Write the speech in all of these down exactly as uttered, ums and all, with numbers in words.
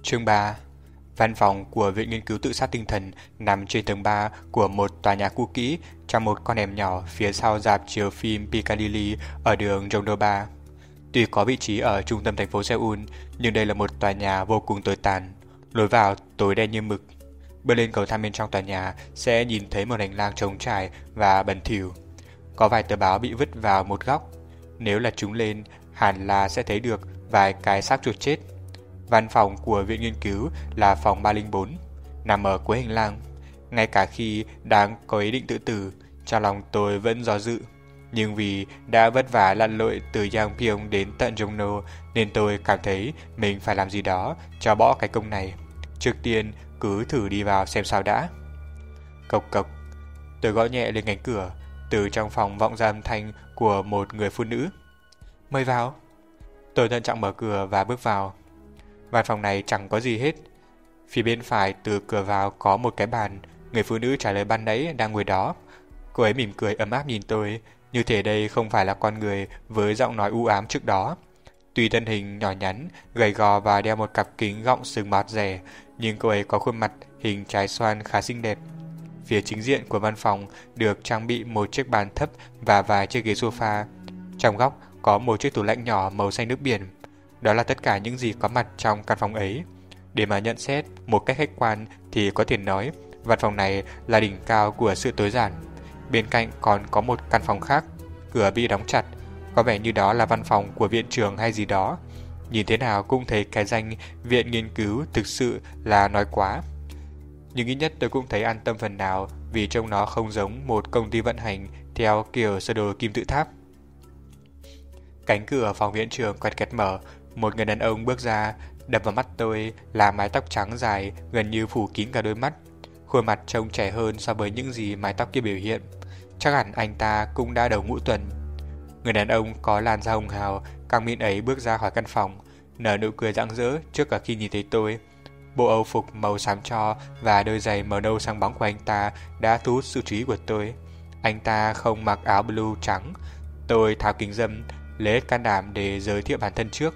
Chương ba. Văn phòng của Viện Nghiên cứu Tự sát tinh thần nằm trên tầng ba của một tòa nhà cũ kỹ trong một con hẻm nhỏ phía sau rạp chiếu phim Piccadilly ở đường Yondoba. Tuy có vị trí ở trung tâm thành phố Seoul, nhưng đây là một tòa nhà vô cùng tồi tàn. Lối vào tối đen như mực. Bước lên cầu thang bên trong tòa nhà sẽ nhìn thấy một hành lang trống trải và bẩn thỉu. Có vài tờ báo bị vứt vào một góc. Nếu là chúng lên, hẳn là sẽ thấy được vài cái xác chuột chết. Văn phòng của Viện Nghiên cứu là phòng ba không bốn, nằm ở cuối hành lang. Ngay cả khi đang có ý định tự tử, trong lòng tôi vẫn do dự. Nhưng vì đã vất vả lặn lội từ Yangpyeong đến tận Jongno, nên tôi cảm thấy mình phải làm gì đó cho bỏ cái công này. Trước tiên, cứ thử đi vào xem sao đã. Cộc cộc, tôi gõ nhẹ lên cánh cửa. Từ trong phòng vọng ra âm thanh của một người phụ nữ. Mời vào. Tôi thận trọng mở cửa và bước vào. Văn phòng này chẳng có gì hết. Phía bên phải từ cửa vào có một cái bàn. Người phụ nữ trả lời ban nãy đang ngồi đó. Cô ấy mỉm cười ấm áp nhìn tôi, như thể đây không phải là con người với giọng nói u ám trước đó. Tuy thân hình nhỏ nhắn, gầy gò và đeo một cặp kính gọng sừng mọt rẻ, nhưng cô ấy có khuôn mặt hình trái xoan khá xinh đẹp. Phía chính diện của văn phòng được trang bị một chiếc bàn thấp và vài chiếc ghế sofa. Trong góc có một chiếc tủ lạnh nhỏ màu xanh nước biển. Đó là tất cả những gì có mặt trong căn phòng ấy. Để mà nhận xét một cách khách quan thì có thể nói văn phòng này là đỉnh cao của sự tối giản. Bên cạnh còn có một căn phòng khác, cửa bị đóng chặt, có vẻ như đó là văn phòng của viện trưởng hay gì đó. Nhìn thế nào cũng thấy cái danh Viện Nghiên cứu thực sự là nói quá. Nhưng ít nhất tôi cũng thấy an tâm phần nào vì trông nó không giống một công ty vận hành theo kiểu sơ đồ kim tự tháp. Cánh cửa phòng viện trưởng quẹt kẹt mở, một người đàn ông bước ra, đập vào mắt tôi là mái tóc trắng dài gần như phủ kín cả đôi mắt. Khuôn mặt trông trẻ hơn so với những gì mái tóc kia biểu hiện. Chắc hẳn anh ta cũng đã đầu ngũ tuần. Người đàn ông có làn da hồng hào, căng mịn ấy bước ra khỏi căn phòng, nở nụ cười rạng rỡ trước cả khi nhìn thấy tôi. Bộ âu phục màu xám tro và đôi giày màu nâu sáng bóng của anh ta đã thu hút sự chú ý của tôi. Anh ta không mặc áo blue trắng. Tôi tháo kính râm, lấy hết can đảm để giới thiệu bản thân trước.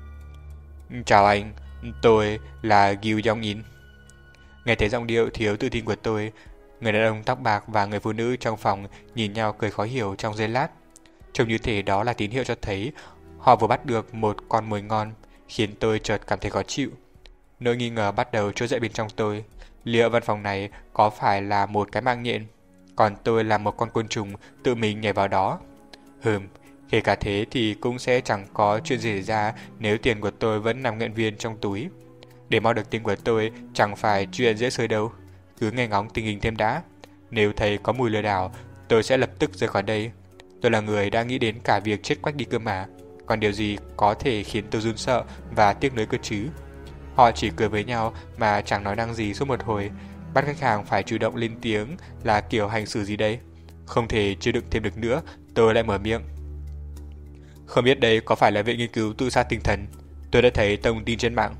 Chào anh, tôi là Gyu Yong-in. Nghe thấy giọng điệu thiếu tự tin của tôi, người đàn ông tóc bạc và người phụ nữ trong phòng nhìn nhau cười khó hiểu trong giây lát. Trông như thể đó là tín hiệu cho thấy họ vừa bắt được một con mồi ngon, khiến tôi chợt cảm thấy khó chịu. Nỗi nghi ngờ bắt đầu trỗi dậy bên trong tôi. Liệu văn phòng này có phải là một cái mạng nhện, còn tôi là một con côn trùng tự mình nhảy vào đó? Hừm, kể cả thế thì cũng sẽ chẳng có chuyện gì xảy ra nếu tiền của tôi vẫn nằm nghẹn viên trong túi. Để mo được tiền của tôi chẳng phải chuyện dễ xơi đâu. Cứ nghe ngóng tình hình thêm đã. Nếu thấy có mùi lừa đảo, tôi sẽ lập tức rời khỏi đây. Tôi là người đã nghĩ đến cả việc chết quách đi cơ mà. Còn điều gì có thể khiến tôi run sợ và tiếc nuối cơ chứ? Họ chỉ cười với nhau mà chẳng nói năng gì suốt một hồi. Bắt khách hàng phải chủ động lên tiếng là kiểu hành xử gì đây? Không thể chịu đựng thêm được nữa, tôi lại mở miệng. Không biết đây có phải là Viện Nghiên cứu Tự sát tinh thần? Tôi đã thấy thông tin trên mạng.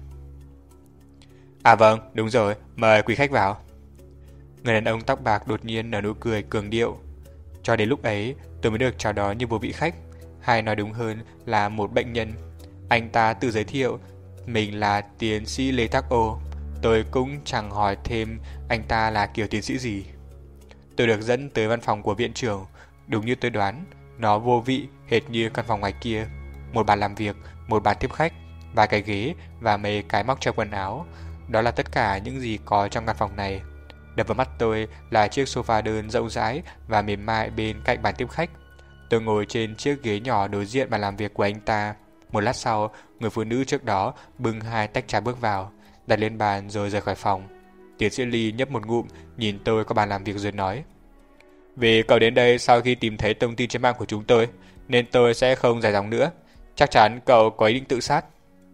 À vâng, đúng rồi, mời quý khách vào. Người đàn ông tóc bạc đột nhiên nở nụ cười cường điệu. Cho đến lúc ấy, tôi mới được chào đón như một vị khách, hay nói đúng hơn là một bệnh nhân. Anh ta tự giới thiệu mình là tiến sĩ Lê Thác Ô. Tôi cũng chẳng hỏi thêm anh ta là kiểu tiến sĩ gì. Tôi được dẫn tới văn phòng của viện trưởng. Đúng như tôi đoán, nó vô vị hệt như căn phòng ngoài kia. Một bàn làm việc, một bàn tiếp khách, vài cái ghế và mấy cái móc treo quần áo. Đó là tất cả những gì có trong căn phòng này. Đập vào mắt tôi là chiếc sofa đơn rộng rãi và mềm mại bên cạnh bàn tiếp khách. Tôi ngồi trên chiếc ghế nhỏ đối diện bàn làm việc của anh ta. Một lát sau, người phụ nữ trước đó bưng hai tách trà bước vào, đặt lên bàn rồi rời khỏi phòng. Tiến sĩ Lee nhấp một ngụm, nhìn tôi qua bàn làm việc rồi nói: Vì cậu đến đây sau khi tìm thấy thông tin trên mạng của chúng tôi, nên tôi sẽ không dài dòng nữa. Chắc chắn cậu có ý định tự sát.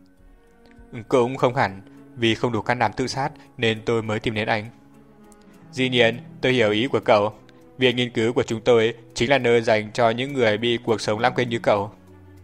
Cũng không hẳn, vì không đủ can đảm tự sát nên tôi mới tìm đến anh. Dĩ nhiên, tôi hiểu ý của cậu. Viện nghiên cứu của chúng tôi chính là nơi dành cho những người bị cuộc sống lãng quên như cậu.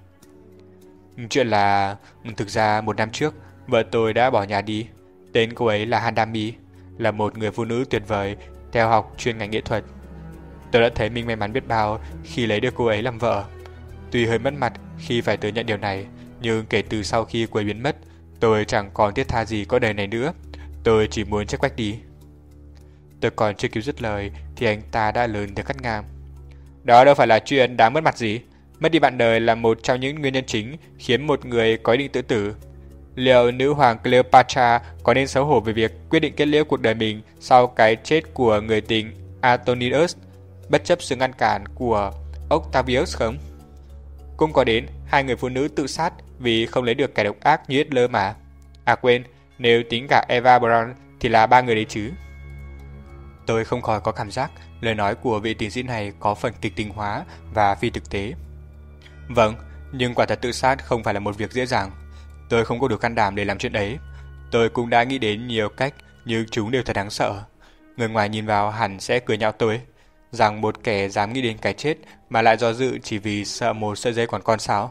Chuyện là, thực ra một năm trước, vợ tôi đã bỏ nhà đi. Tên cô ấy là Handami, là một người phụ nữ tuyệt vời, theo học chuyên ngành nghệ thuật. Tôi đã thấy mình may mắn biết bao khi lấy được cô ấy làm vợ. Tuy hơi mất mặt khi phải thừa nhận điều này, nhưng kể từ sau khi cô ấy biến mất, Tôi chẳng còn thiết tha gì có đời này nữa. Tôi chỉ muốn chết quách đi. Tôi còn chưa kịp dứt lời thì anh ta đã lớn tiếng cắt ngang. Đó đâu phải là chuyện đáng mất mặt gì. Mất đi bạn đời là một trong những nguyên nhân chính khiến một người có ý định tự tử. Liệu nữ hoàng Cleopatra có nên xấu hổ về việc quyết định kết liễu cuộc đời mình sau cái chết của người tình Antonius, bất chấp sự ngăn cản của Octavius không? Cũng có đến hai người phụ nữ tự sát vì không lấy được kẻ độc ác như Hitler mà. À quên, nếu tính cả Eva Braun thì là ba người đấy chứ. Tôi không khỏi có cảm giác lời nói của vị tiến sĩ này có phần kịch tính hóa và phi thực tế. Vâng, nhưng quả thật tự sát không phải là một việc dễ dàng. Tôi không có đủ can đảm để làm chuyện ấy. Tôi cũng đã nghĩ đến nhiều cách, nhưng chúng đều thật đáng sợ. Người ngoài nhìn vào hẳn sẽ cười nhạo tôi, rằng một kẻ dám nghĩ đến cái chết mà lại do dự chỉ vì sợ một sợi dây còn con sao.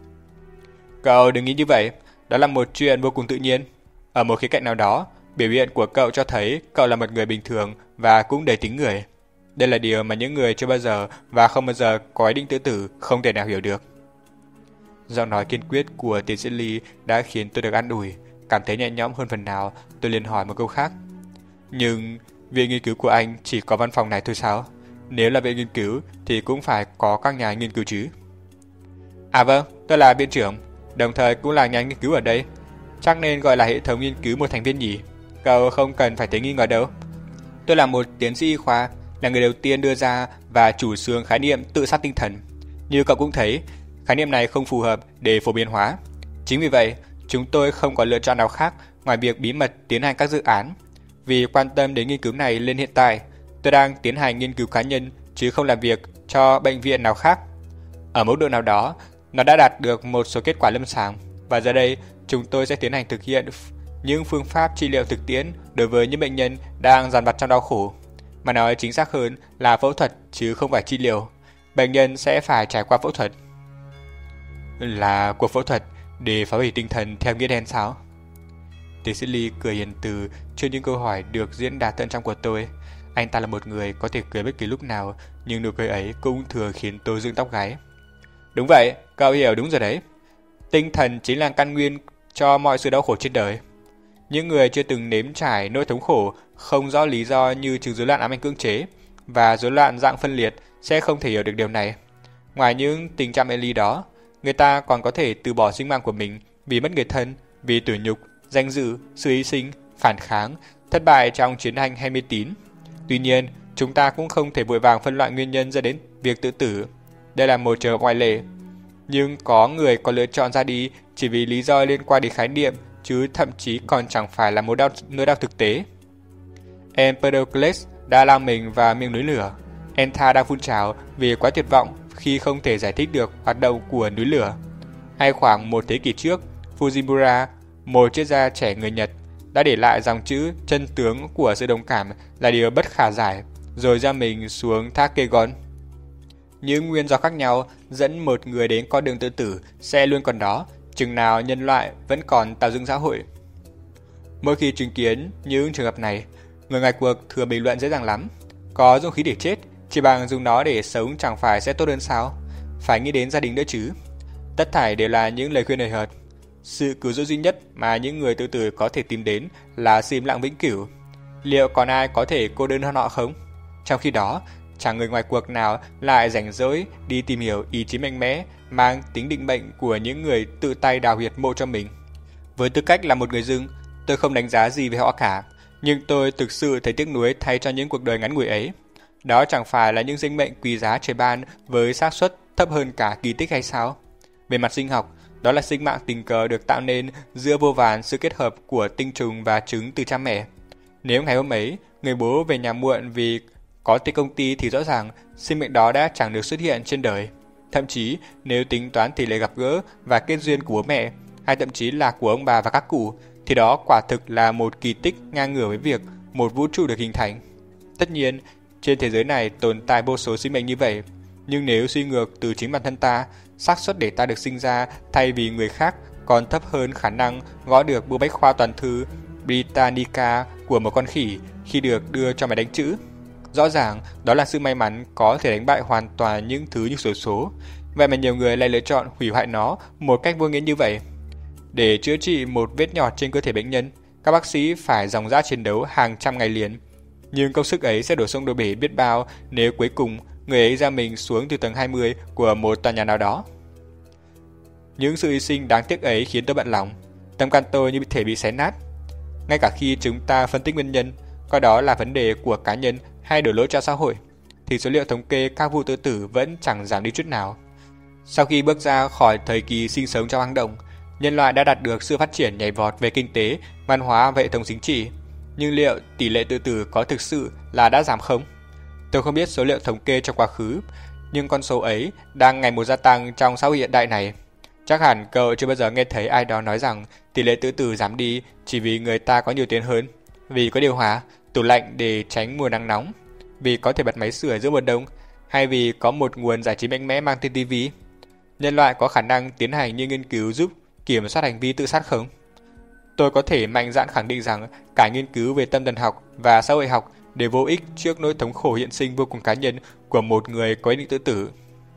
Cậu đừng nghĩ như vậy, đó là một chuyện vô cùng tự nhiên. Ở một khía cạnh nào đó, biểu hiện của cậu cho thấy cậu là một người bình thường và cũng đầy tính người. Đây là điều mà những người chưa bao giờ và không bao giờ có ý định tự tử không thể nào hiểu được. Giọng nói kiên quyết của tiến sĩ Lee đã khiến tôi được an ủi, cảm thấy nhẹ nhõm hơn phần nào. Tôi liền hỏi một câu khác. Nhưng viện nghiên cứu của anh chỉ có văn phòng này thôi sao? Nếu là viện nghiên cứu thì cũng phải có các nhà nghiên cứu chứ? À vâng, tôi là viện trưởng, đồng thời cũng là nhà nghiên cứu ở đây. Chắc nên gọi là hệ thống nghiên cứu một thành viên nhỉ? Cậu không cần phải thấy nghi ngờ đâu. Tôi là một tiến sĩ y khoa, là người đầu tiên đưa ra và chủ xướng khái niệm tự sát tinh thần. Như cậu cũng thấy, khái niệm này không phù hợp để phổ biến hóa. Chính vì vậy, chúng tôi không có lựa chọn nào khác ngoài việc bí mật tiến hành các dự án. Vì quan tâm đến nghiên cứu này lên hiện tại, tôi đang tiến hành nghiên cứu cá nhân chứ không làm việc cho bệnh viện nào khác. Ở mức độ nào đó, nó đã đạt được một số kết quả lâm sàng và giờ đây chúng tôi sẽ tiến hành thực hiện những phương pháp trị liệu thực tiễn đối với những bệnh nhân đang dằn vặt trong đau khổ. Mà nói chính xác hơn là phẫu thuật chứ không phải trị liệu. Bệnh nhân sẽ phải trải qua phẫu thuật. Là cuộc phẫu thuật để phá hủy tinh thần theo nghĩa đen sao? Tiến sĩ Lee cười hiền từ trước những câu hỏi được diễn đạt tận trong của tôi. Anh ta là một người có thể cười bất kỳ lúc nào, nhưng nụ cười ấy cũng thường khiến tôi dựng tóc gáy. Đúng vậy, cậu hiểu đúng rồi đấy. Tinh thần chính là căn nguyên cho mọi sự đau khổ trên đời. Những người chưa từng nếm trải nỗi thống khổ, không rõ lý do như chứng rối loạn ám ảnh cưỡng chế và rối loạn dạng phân liệt sẽ không thể hiểu được điều này. Ngoài những tình trạng mê ly đó, người ta còn có thể từ bỏ sinh mạng của mình vì mất người thân, vì tủi nhục, danh dự, sự hy sinh, phản kháng, thất bại trong chiến tranh hay mê tín. Tuy nhiên, chúng ta cũng không thể vội vàng phân loại nguyên nhân dẫn đến việc tự tử. Đây là một trường hợp ngoại lệ. Nhưng có người có lựa chọn ra đi chỉ vì lý do liên quan đến khái niệm, chứ thậm chí còn chẳng phải là một đau, nỗi đau thực tế. Empedocles đã lao mình vào miệng núi lửa. Enta đang phun trào vì quá tuyệt vọng khi không thể giải thích được hoạt động của núi lửa. Hay khoảng một thế kỷ trước, Fujimura, một triết gia trẻ người Nhật, đã để lại dòng chữ chân tướng của sự đồng cảm là điều bất khả giải, rồi ra mình xuống thác Kegon. Những nguyên do khác nhau dẫn một người đến con đường tự tử sẽ luôn còn đó, chừng nào nhân loại vẫn còn tạo dựng xã hội. Mỗi khi chứng kiến những trường hợp này, người ngoài cuộc thường bình luận dễ dàng lắm. Có dũng khí để chết, chỉ bằng dùng nó để sống chẳng phải sẽ tốt hơn sao? Phải nghĩ đến gia đình nữa chứ. Tất thảy đều là những lời khuyên hời hợt. Sự cứu rỗi duy nhất mà những người tự tử có thể tìm đến là sự im lặng vĩnh cửu. Liệu còn ai có thể cô đơn hơn họ không? Trong khi đó, chẳng người ngoài cuộc nào lại rảnh rỗi đi tìm hiểu ý chí mạnh mẽ, mang tính định mệnh của những người tự tay đào huyệt mộ cho mình. Với tư cách là một người dưng, tôi không đánh giá gì về họ cả, nhưng tôi thực sự thấy tiếc nuối thay cho những cuộc đời ngắn ngủi ấy. Đó chẳng phải là những sinh mệnh quý giá trời ban với xác suất thấp hơn cả kỳ tích hay sao? Về mặt sinh học, đó là sinh mạng tình cờ được tạo nên giữa vô vàn sự kết hợp của tinh trùng và trứng từ cha mẹ. Nếu ngày hôm ấy, người bố về nhà muộn vì có tên công ty thì rõ ràng sinh mệnh đó đã chẳng được xuất hiện trên đời. Thậm chí nếu tính toán tỷ lệ gặp gỡ và kết duyên của bố mẹ, hay thậm chí là của ông bà và các cụ, thì đó quả thực là một kỳ tích ngang ngửa với việc một vũ trụ được hình thành. Tất nhiên, trên thế giới này tồn tại vô số sinh mệnh như vậy, nhưng nếu suy ngược từ chính bản thân ta, xác suất để ta được sinh ra thay vì người khác còn thấp hơn khả năng gõ được bộ bách khoa toàn thư Britannica của một con khỉ khi được đưa cho máy đánh chữ. Rõ ràng, đó là sự may mắn có thể đánh bại hoàn toàn những thứ như xổ số. Vậy mà nhiều người lại lựa chọn hủy hoại nó một cách vô nghĩa như vậy. Để chữa trị một vết nhọt trên cơ thể bệnh nhân, các bác sĩ phải ròng rã chiến đấu hàng trăm ngày liền. Nhưng công sức ấy sẽ đổ sông đổ bể biết bao nếu cuối cùng người ấy ra mình xuống từ tầng hai mươi của một tòa nhà nào đó. Những sự hy sinh đáng tiếc ấy khiến tôi bận lòng. Tâm can tôi như thể bị xé nát. Ngay cả khi chúng ta phân tích nguyên nhân, coi đó là vấn đề của cá nhân hay đổ lỗi cho xã hội, thì số liệu thống kê các vụ tự tử vẫn chẳng giảm đi chút nào. Sau khi bước ra khỏi thời kỳ sinh sống trong hang động, nhân loại đã đạt được sự phát triển nhảy vọt về kinh tế, văn hóa và hệ thống chính trị. Nhưng liệu tỷ lệ tự tử có thực sự là đã giảm không? Tôi không biết số liệu thống kê trong quá khứ, nhưng con số ấy đang ngày một gia tăng trong xã hội hiện đại này. Chắc hẳn cậu chưa bao giờ nghe thấy ai đó nói rằng tỷ lệ tự tử giảm đi chỉ vì người ta có nhiều tiền hơn, vì có điều hòa, tủ lạnh để tránh mùa nắng nóng, vì có thể bật máy sưởi giữa mùa đông, hay vì có một nguồn giải trí mạnh mẽ mang tên ti vi. Nhân loại có khả năng tiến hành những nghiên cứu giúp kiểm soát hành vi tự sát không? Tôi có thể mạnh dạn khẳng định rằng cả nghiên cứu về tâm thần học và xã hội học đều vô ích trước nỗi thống khổ hiện sinh vô cùng cá nhân của một người có ý định tự tử.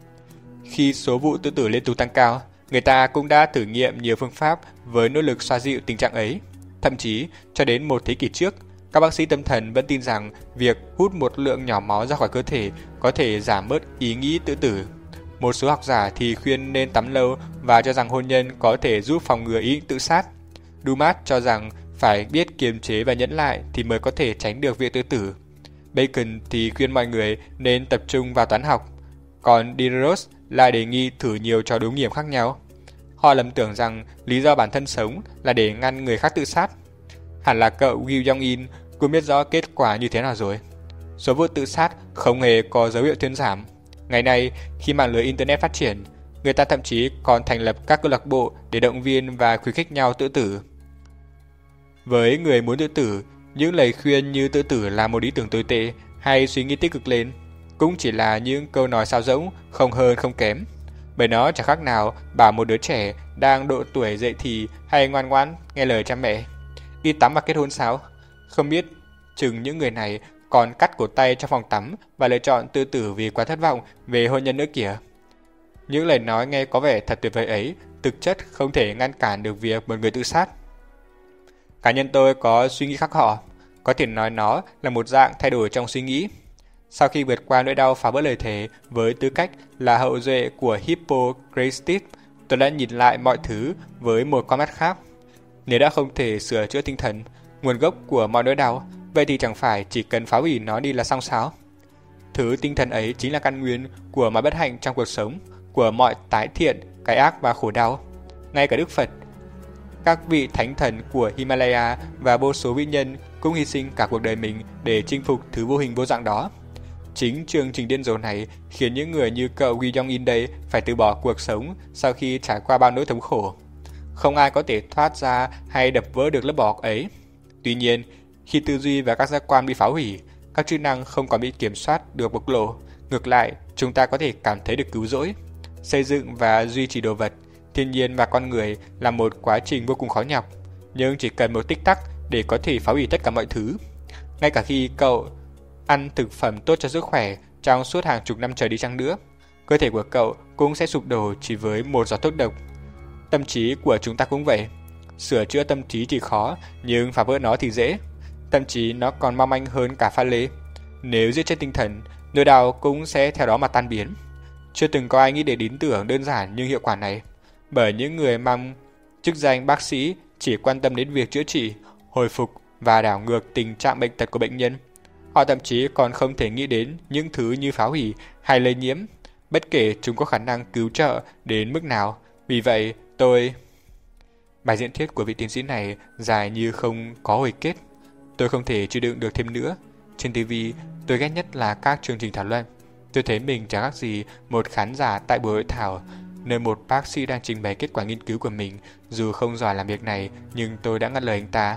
Khi số vụ tự tử liên tục tăng cao, người ta cũng đã thử nghiệm nhiều phương pháp với nỗ lực xoa dịu tình trạng ấy. Thậm chí, cho đến một thế kỷ trước, các bác sĩ tâm thần vẫn tin rằng việc hút một lượng nhỏ máu ra khỏi cơ thể có thể giảm bớt ý nghĩ tự tử. Một số học giả thì khuyên nên tắm lâu và cho rằng hôn nhân có thể giúp phòng ngừa ý định tự sát. Dumas cho rằng phải biết kiềm chế và nhẫn lại thì mới có thể tránh được việc tự tử. Bacon thì khuyên mọi người nên tập trung vào toán học, còn Diderot lại đề nghị thử nhiều trò đố nghiệm khác nhau. Họ lầm tưởng rằng lý do bản thân sống là để ngăn người khác tự sát. Hẳn là cậu Woo Young-in cũng biết rõ kết quả như thế nào rồi. Số vụ tự sát không hề có dấu hiệu thuyên giảm. Ngày nay, khi mạng lưới Internet phát triển, người ta thậm chí còn thành lập các câu lạc bộ để động viên và khuyến khích nhau tự tử. Với người muốn tự tử, những lời khuyên như tự tử là một ý tưởng tồi tệ hay suy nghĩ tích cực lên cũng chỉ là những câu nói sáo rỗng, không hơn không kém. Bởi nó chẳng khác nào bảo một đứa trẻ đang độ tuổi dậy thì hay ngoan ngoãn nghe lời cha mẹ đi tắm và kết hôn sao? Không biết chừng những người này còn cắt cổ tay trong phòng tắm và lựa chọn tự tử vì quá thất vọng về hôn nhân nữa kìa. Những lời nói nghe có vẻ thật tuyệt vời ấy thực chất không thể ngăn cản được việc một người tự sát. Cá nhân tôi có suy nghĩ khác họ, có thể nói nó là một dạng thay đổi trong suy nghĩ. Sau khi vượt qua nỗi đau phá vỡ lời thề với tư cách là hậu duệ của Hippocrates, tôi đã nhìn lại mọi thứ với một con mắt khác. Nếu đã không thể sửa chữa tinh thần, nguồn gốc của mọi nỗi đau, vậy thì chẳng phải chỉ cần phá hủy nó đi là xong sao? Thứ tinh thần ấy chính là căn nguyên của mọi bất hạnh trong cuộc sống, của mọi tái thiện, cái ác và khổ đau. Ngay cả Đức Phật, các vị thánh thần của Himalaya và vô số vĩ nhân cũng hy sinh cả cuộc đời mình để chinh phục thứ vô hình vô dạng đó. Chính chương trình điên rồ này khiến những người như cậu Woo Young-in đây phải từ bỏ cuộc sống sau khi trải qua bao nỗi thống khổ. Không ai có thể thoát ra hay đập vỡ được lớp vỏ ấy. Tuy nhiên, khi tư duy và các giác quan bị phá hủy, các chức năng không còn bị kiểm soát được bộc lộ. Ngược lại, chúng ta có thể cảm thấy được cứu rỗi. Xây dựng và duy trì đồ vật, thiên nhiên và con người là một quá trình vô cùng khó nhọc, nhưng chỉ cần một tích tắc để có thể phá hủy tất cả mọi thứ. Ngay cả khi cậu ăn thực phẩm tốt cho sức khỏe trong suốt hàng chục năm trời đi chăng nữa, cơ thể của cậu cũng sẽ sụp đổ chỉ với một giọt thuốc độc. Tâm trí của chúng ta cũng vậy. Sửa chữa tâm trí thì khó, nhưng phá vỡ nó thì dễ. Thậm chí nó còn mong manh hơn cả pha lê. Nếu giết chết tinh thần, nỗi đau cũng sẽ theo đó mà tan biến. Chưa từng có ai nghĩ đến ý tưởng đơn giản nhưng hiệu quả này. Bởi những người mang chức danh bác sĩ chỉ quan tâm đến việc chữa trị, hồi phục và đảo ngược tình trạng bệnh tật của bệnh nhân. Họ thậm chí còn không thể nghĩ đến những thứ như phá hủy hay lây nhiễm, bất kể chúng có khả năng cứu trợ đến mức nào. Vì vậy, tôi... Bài diễn thuyết của vị tiến sĩ này dài như không có hồi kết. Tôi không thể chịu đựng được thêm nữa. Trên ti vi, tôi ghét nhất là các chương trình thảo luận. Tôi thấy mình chẳng khác gì một khán giả tại buổi hội thảo, nơi một bác sĩ đang trình bày kết quả nghiên cứu của mình. Dù không giỏi làm việc này, nhưng tôi đã ngắt lời anh ta.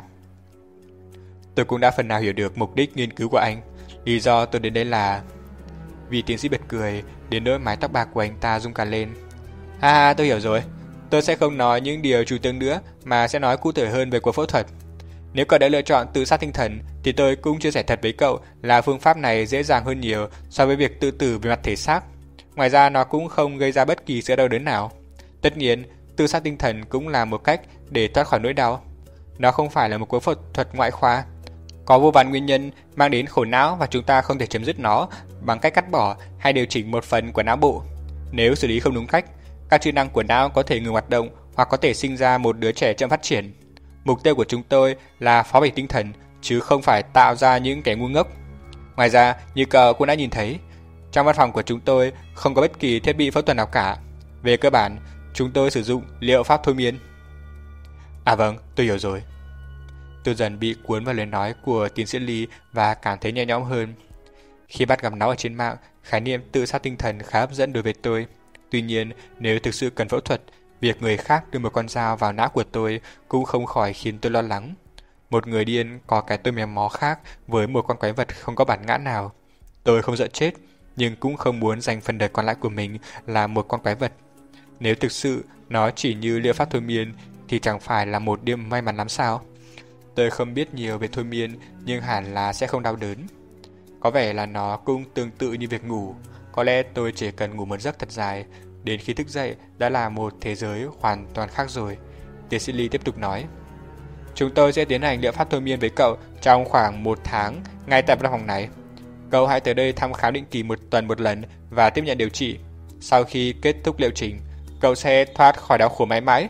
Tôi cũng đã phần nào hiểu được mục đích nghiên cứu của anh. Lý do tôi đến đây là... Vị tiến sĩ bật cười, đến nỗi mái tóc bạc của anh ta rung cả lên. Ha ha, tôi hiểu rồi. Tôi sẽ không nói những điều trừu tượng nữa, mà sẽ nói cụ thể hơn về cuộc phẫu thuật. Nếu cậu đã lựa chọn tự sát tinh thần, thì tôi cũng chia sẻ thật với cậu là phương pháp này dễ dàng hơn nhiều so với việc tự tử về mặt thể xác. Ngoài ra, nó cũng không gây ra bất kỳ sự đau đớn nào. Tất nhiên, tự sát tinh thần cũng là một cách để thoát khỏi nỗi đau. Nó không phải là một cuộc phẫu thuật ngoại khoa. Có vô vàn nguyên nhân mang đến khổ não và chúng ta không thể chấm dứt nó bằng cách cắt bỏ hay điều chỉnh một phần của não bộ. Nếu xử lý không đúng cách, các chức năng của não có thể ngừng hoạt động hoặc có thể sinh ra một đứa trẻ chậm phát triển. Mục tiêu của chúng tôi là phá hủy tinh thần, chứ không phải tạo ra những kẻ ngu ngốc. Ngoài ra, như cậu cũng đã nhìn thấy, trong văn phòng của chúng tôi không có bất kỳ thiết bị phẫu thuật nào cả. Về cơ bản, chúng tôi sử dụng liệu pháp thôi miên. À vâng, tôi hiểu rồi. Tôi dần bị cuốn vào lời nói của tiến sĩ Lee và cảm thấy nhẹ nhõm hơn. Khi bắt gặp nó ở trên mạng, khái niệm tự sát tinh thần khá hấp dẫn đối với tôi. Tuy nhiên, nếu thực sự cần phẫu thuật, việc người khác đưa một con dao vào não của tôi cũng không khỏi khiến tôi lo lắng. Một người điên có cái tôi méo mó khác với một con quái vật không có bản ngã nào. Tôi không sợ chết, nhưng cũng không muốn dành phần đời còn lại của mình là một con quái vật. Nếu thực sự nó chỉ như liệu pháp thôi miên thì chẳng phải là một điểm may mắn lắm sao? Tôi không biết nhiều về thôi miên, nhưng hẳn là sẽ không đau đớn. Có vẻ là nó cũng tương tự như việc ngủ. Có lẽ tôi chỉ cần ngủ một giấc thật dài, đến khi thức dậy đã là một thế giới hoàn toàn khác rồi. Tiến sĩ Lee tiếp tục nói. Chúng tôi sẽ tiến hành liệu pháp thôi miên với cậu trong khoảng một tháng ngay tại văn phòng này. Cậu hãy tới đây thăm khám định kỳ một tuần một lần và tiếp nhận điều trị. Sau khi kết thúc liệu trình, cậu sẽ thoát khỏi đau khổ mãi mãi.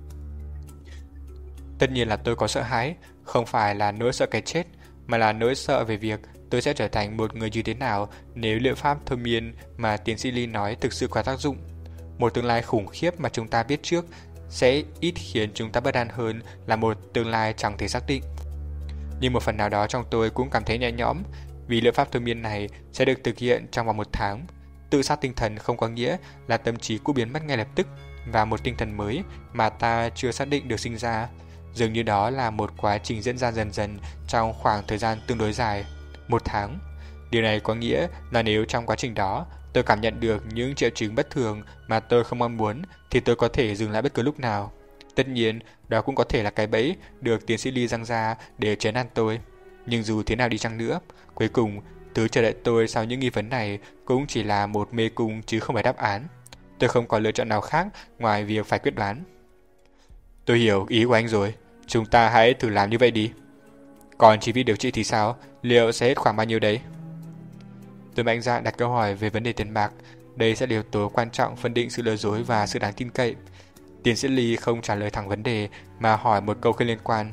Tất nhiên là tôi có sợ hãi, không phải là nỗi sợ cái chết, mà là nỗi sợ về việc tôi sẽ trở thành một người như thế nào nếu liệu pháp thôi miên mà tiến sĩ Lee nói thực sự có tác dụng. Một tương lai khủng khiếp mà chúng ta biết trước sẽ ít khiến chúng ta bất an hơn là một tương lai chẳng thể xác định. Nhưng một phần nào đó trong tôi cũng cảm thấy nhẹ nhõm, vì liệu pháp thôi miên này sẽ được thực hiện trong vòng một tháng. Tự sát tinh thần không có nghĩa là tâm trí cũ biến mất ngay lập tức và một tinh thần mới mà ta chưa xác định được sinh ra. Dường như đó là một quá trình diễn ra dần dần trong khoảng thời gian tương đối dài, một tháng. Điều này có nghĩa là nếu trong quá trình đó tôi cảm nhận được những triệu chứng bất thường mà tôi không mong muốn thì tôi có thể dừng lại bất cứ lúc nào. Tất nhiên, đó cũng có thể là cái bẫy được tiến sĩ Lee giăng ra để trấn an tôi. Nhưng dù thế nào đi chăng nữa, cuối cùng, thứ chờ đợi tôi sau những nghi vấn này cũng chỉ là một mê cung chứ không phải đáp án. Tôi không có lựa chọn nào khác ngoài việc phải quyết đoán. Tôi hiểu ý của anh rồi, chúng ta hãy thử làm như vậy đi. Còn chi phí điều trị thì sao? Liệu sẽ hết khoảng bao nhiêu đấy? Tôi mạnh dạn đặt câu hỏi về vấn đề tiền bạc. Đây sẽ là yếu tố quan trọng phân định sự lừa dối và sự đáng tin cậy. Tiến sĩ Lee không trả lời thẳng vấn đề mà hỏi một câu không liên quan.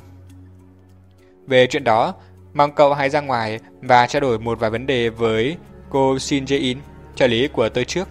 Về chuyện đó, mong cậu hãy ra ngoài và trao đổi một vài vấn đề với cô Shin Jae-in, trợ lý của tôi trước.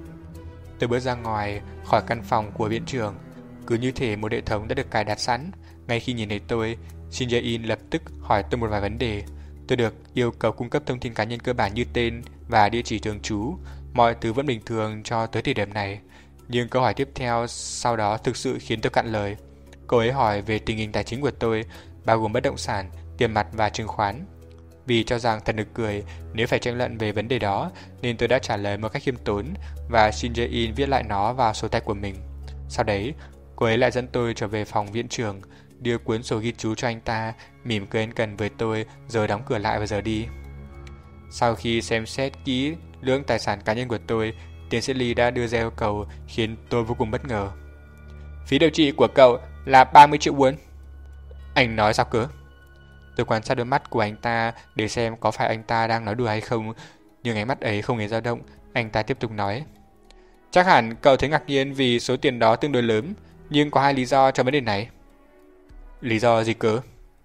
Tôi bước ra ngoài khỏi căn phòng của viện trưởng. Cứ như thể một hệ thống đã được cài đặt sẵn. Ngay khi nhìn thấy tôi, Shin Jae-in lập tức hỏi tôi một vài vấn đề. Tôi được yêu cầu cung cấp thông tin cá nhân cơ bản như tên và địa chỉ thường trú. Mọi thứ vẫn bình thường cho tới thời điểm này. Nhưng câu hỏi tiếp theo sau đó thực sự khiến tôi cạn lời. Cô ấy hỏi về tình hình tài chính của tôi, bao gồm bất động sản, tiền mặt và chứng khoán. Vì cho rằng thật nực cười nếu phải tranh luận về vấn đề đó, nên tôi đã trả lời một cách khiêm tốn và Shin Jae-in viết lại nó vào sổ tay của mình. Sau đấy, cô ấy lại dẫn tôi trở về phòng viện trưởng, đưa cuốn sổ ghi chú cho anh ta, mỉm cười ân cần với tôi rồi đóng cửa lại và rời đi. Sau khi xem xét kỹ lưỡng tài sản cá nhân của tôi, tiến sĩ Lee đã đưa ra yêu cầu khiến tôi vô cùng bất ngờ. Phí điều trị của cậu là ba mươi triệu won. Anh nói sao cơ? Tôi quan sát đôi mắt của anh ta để xem có phải anh ta đang nói đùa hay không, nhưng ánh mắt ấy không hề dao động. Anh ta tiếp tục nói. Chắc hẳn cậu thấy ngạc nhiên vì số tiền đó tương đối lớn, nhưng có hai lý do cho vấn đề này. Lý do gì cơ?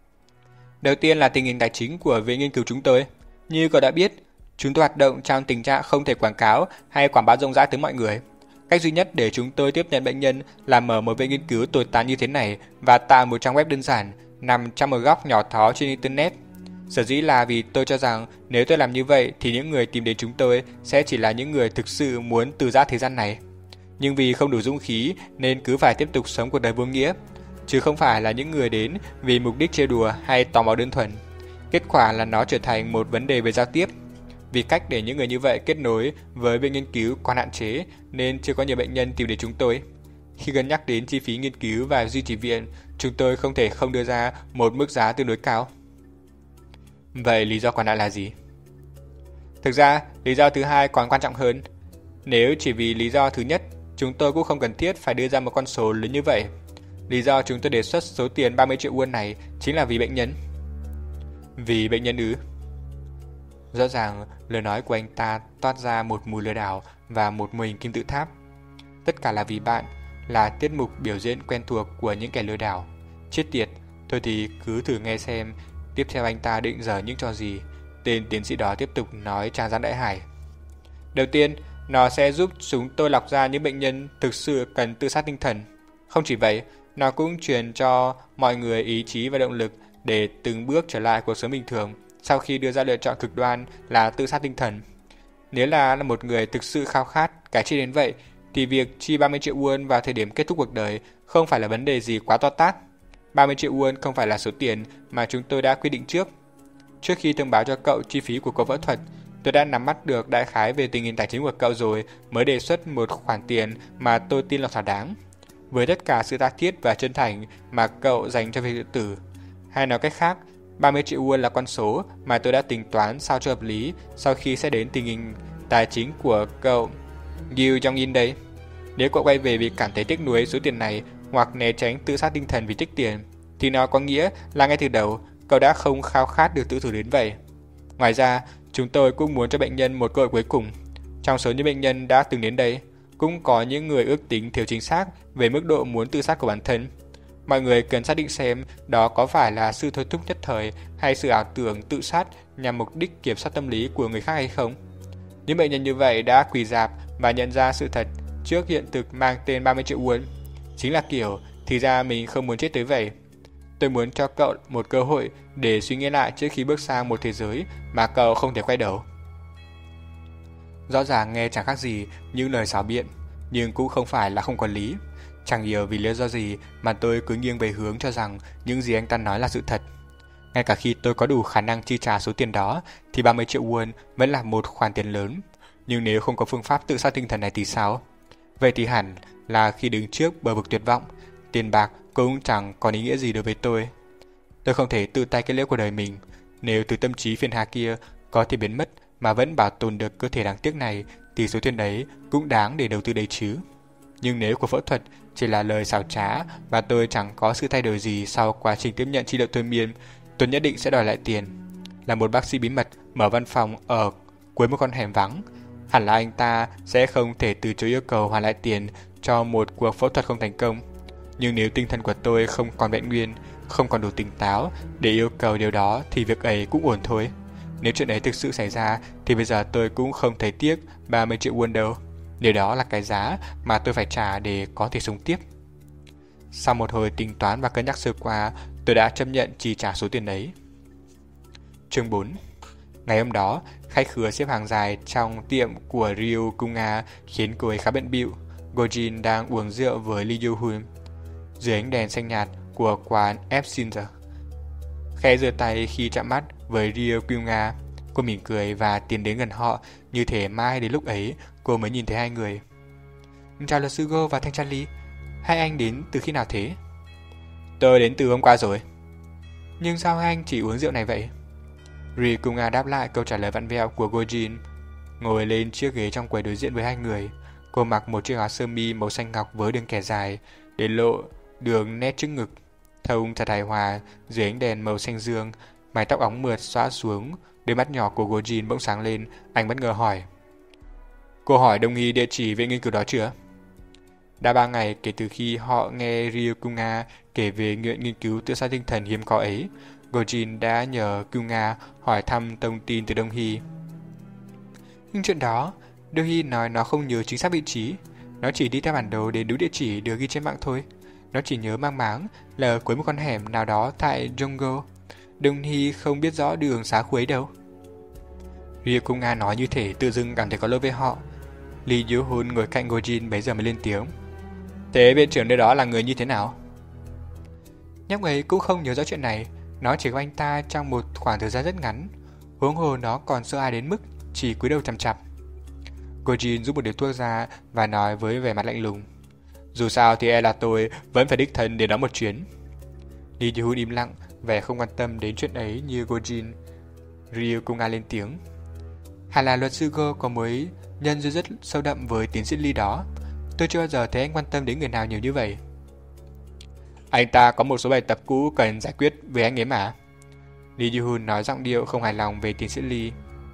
Đầu tiên là tình hình tài chính của viện nghiên cứu chúng tôi. Như cậu đã biết, chúng tôi hoạt động trong tình trạng không thể quảng cáo hay quảng bá rộng rãi tới mọi người. Cách duy nhất để chúng tôi tiếp nhận bệnh nhân là mở một viện nghiên cứu tồi tàn như thế này và tạo một trang web đơn giản nằm trong một góc nhỏ thó trên Internet. Sở dĩ là vì tôi cho rằng nếu tôi làm như vậy thì những người tìm đến chúng tôi sẽ chỉ là những người thực sự muốn từ giã thế gian này. Nhưng vì không đủ dũng khí nên cứ phải tiếp tục sống cuộc đời vô nghĩa, chứ không phải là những người đến vì mục đích trêu đùa hay tò mò đơn thuần. Kết quả là nó trở thành một vấn đề về giao tiếp. Vì cách để những người như vậy kết nối với viện nghiên cứu còn hạn chế nên chưa có nhiều bệnh nhân tìm đến chúng tôi. Khi cân nhắc đến chi phí nghiên cứu và duy trì viện, chúng tôi không thể không đưa ra một mức giá tương đối cao. Vậy lý do còn lại là gì? Thực ra, lý do thứ hai còn quan trọng hơn. Nếu chỉ vì lý do thứ nhất, chúng tôi cũng không cần thiết phải đưa ra một con số lớn như vậy. Lý do chúng tôi đề xuất số tiền ba mươi triệu won này chính là vì bệnh nhân. Vì bệnh nhân ư? Rõ ràng, lời nói của anh ta toát ra một mùi lừa đảo và một mô hình kim tự tháp. Tất cả là vì bạn, là tiết mục biểu diễn quen thuộc của những kẻ lừa đảo. Chết tiệt, thôi thì cứ thử nghe xem tiếp theo anh ta định giở những trò gì. Tên tiến sĩ đó tiếp tục nói tràn ra đại hải. Đầu tiên, nó sẽ giúp chúng tôi lọc ra những bệnh nhân thực sự cần tự sát tinh thần. Không chỉ vậy, nó cũng truyền cho mọi người ý chí và động lực để từng bước trở lại cuộc sống bình thường sau khi đưa ra lựa chọn cực đoan là tự sát tinh thần. Nếu là một người thực sự khao khát cái chết đến vậy, thì việc chi ba mươi triệu won vào thời điểm kết thúc cuộc đời không phải là vấn đề gì quá to tát. ba mươi triệu won không phải là số tiền mà chúng tôi đã quyết định trước. Trước khi thông báo cho cậu chi phí của cuộc phẫu thuật, tôi đã nắm bắt được đại khái về tình hình tài chính của cậu rồi mới đề xuất một khoản tiền mà tôi tin là thỏa đáng. Với tất cả sự tha thiết và chân thành mà cậu dành cho việc tự tử, hay nói cách khác, ba mươi triệu won là con số mà tôi đã tính toán sao cho hợp lý sau khi xét đến tình hình tài chính của cậu Gil Jong-in đây. Nếu cậu quay về vì cảm thấy tiếc nuối số tiền này hoặc né tránh tự sát tinh thần vì tích tiền, thì nó có nghĩa là ngay từ đầu cậu đã không khao khát được tự tử đến vậy. Ngoài ra, chúng tôi cũng muốn cho bệnh nhân một cơ hội cuối cùng. Trong số những bệnh nhân đã từng đến đây, cũng có những người ước tính thiếu chính xác về mức độ muốn tự sát của bản thân. Mọi người cần xác định xem đó có phải là sự thôi thúc nhất thời hay sự ảo tưởng tự sát nhằm mục đích kiểm soát tâm lý của người khác hay không. Những bệnh nhân như vậy đã quỳ rạp và nhận ra sự thật trước hiện thực mang tên ba mươi triệu won. Chính là kiểu, thì ra mình không muốn chết tới vậy. Tôi muốn cho cậu một cơ hội để suy nghĩ lại trước khi bước sang một thế giới mà cậu không thể quay đầu. Rõ ràng nghe chẳng khác gì những lời xảo biện, nhưng cũng không phải là không có lý. Chẳng hiểu vì lý do gì mà tôi cứ nghiêng về hướng cho rằng những gì anh ta nói là sự thật. Ngay cả khi tôi có đủ khả năng chi trả số tiền đó, thì ba mươi triệu won vẫn là một khoản tiền lớn. Nhưng nếu không có phương pháp tự sát tinh thần này thì sao? Vậy thì hẳn là khi đứng trước bờ vực tuyệt vọng, tiền bạc cũng chẳng còn ý nghĩa gì đối với tôi. Tôi không thể tự tay kết liễu cuộc đời mình. Nếu từ tâm trí phiền hà kia có thể biến mất mà vẫn bảo tồn được cơ thể đáng tiếc này, thì số tiền đấy cũng đáng để đầu tư đấy chứ. Nhưng nếu cuộc phẫu thuật chỉ là lời xảo trá và tôi chẳng có sự thay đổi gì sau quá trình tiếp nhận trị liệu thôi miên, tôi nhất định sẽ đòi lại tiền. Là một bác sĩ bí mật mở văn phòng ở cuối một con hẻm vắng, hẳn là anh ta sẽ không thể từ chối yêu cầu hoàn lại tiền cho một cuộc phẫu thuật không thành công. Nhưng nếu tinh thần của tôi không còn vẹn nguyên, không còn đủ tỉnh táo để yêu cầu điều đó, thì việc ấy cũng ổn thôi. Nếu chuyện ấy thực sự xảy ra thì bây giờ tôi cũng không thấy tiếc ba mươi triệu won đâu. Điều đó là cái giá mà tôi phải trả để có thể sống tiếp. Sau một hồi tính toán và cân nhắc sơ qua, tôi đã chấp nhận chi trả số tiền ấy. Chương bốn. Ngày hôm đó, khách khứa xếp hàng dài trong tiệm của Ryu Kunga khiến cô ấy khá bận bịu. Gojin đang uống rượu với Lee Yoo-hun dưới ánh đèn xanh nhạt của quán Epsinger. Khẽ giơ tay khi chạm mắt với Ryu Kunga, cô mỉm cười và tiến đến gần họ, như thể mãi đến lúc ấy cô mới nhìn thấy hai người. Chào luật sư Go và thanh tra Lee, hai anh đến từ khi nào thế? Tôi đến từ hôm qua rồi. Nhưng sao hai anh chỉ uống rượu này vậy? Ryu Kunga đáp lại câu trả lời vặn vẹo của Gojin, ngồi lên chiếc ghế trong quầy đối diện với hai người. Cô mặc một chiếc áo sơ mi màu xanh ngọc với đường kẻ dài, để lộ đường nét trước ngực, thông thật hài hòa dưới ánh đèn màu xanh dương. Mái tóc óng mượt xõa xuống, đôi mắt nhỏ của Gojin bỗng sáng lên. Anh bất ngờ hỏi: Cô hỏi đồng ý địa chỉ viện nghiên cứu đó chưa? Đã ba ngày kể từ khi họ nghe Ryu Kunga kể về viện nghiên cứu tự sát tinh thần hiếm có ấy, Gojin đã nhờ Kunga hỏi thăm thông tin từ Đông Hee. Nhưng chuyện đó, Đông Hee nói nó không nhớ chính xác vị trí. Nó chỉ đi theo bản đồ đến đúng địa chỉ được ghi trên mạng thôi. Nó chỉ nhớ mang máng là ở cuối một con hẻm nào đó tại Jonggo. Đông Hee không biết rõ đường xá khu ấy đâu. Ryu Kunga nói như thể tự dưng cảm thấy có lỗi với họ. Lee Yoo-hun ngồi cạnh Gojin bấy giờ mới lên tiếng: Thế viện trưởng nơi đó là người như thế nào? Nhóc ấy cũng không nhớ rõ chuyện này. Nó chỉ có anh ta trong một khoảng thời gian rất ngắn. Huống hồ nó còn sợ ai đến mức chỉ cúi đầu chằm chằm. Gojin rút một điếu thuốc ra và nói với vẻ mặt lạnh lùng: Dù sao thì e là tôi vẫn phải đích thân đến đó một chuyến. Lee Yoo-hun im lặng, vẻ không quan tâm đến chuyện ấy như Gojin. Ryu Kunga lên tiếng: Hẳn là luật sư Go có mối nhân duyên rất sâu đậm với tiến sĩ Lee đó. Tôi chưa bao giờ thấy anh quan tâm đến người nào nhiều như vậy. Anh ta có một số bài tập cũ cần giải quyết với anh ấy mà. Lee Ji-hun nói giọng điệu không hài lòng về tiến sĩ Lee.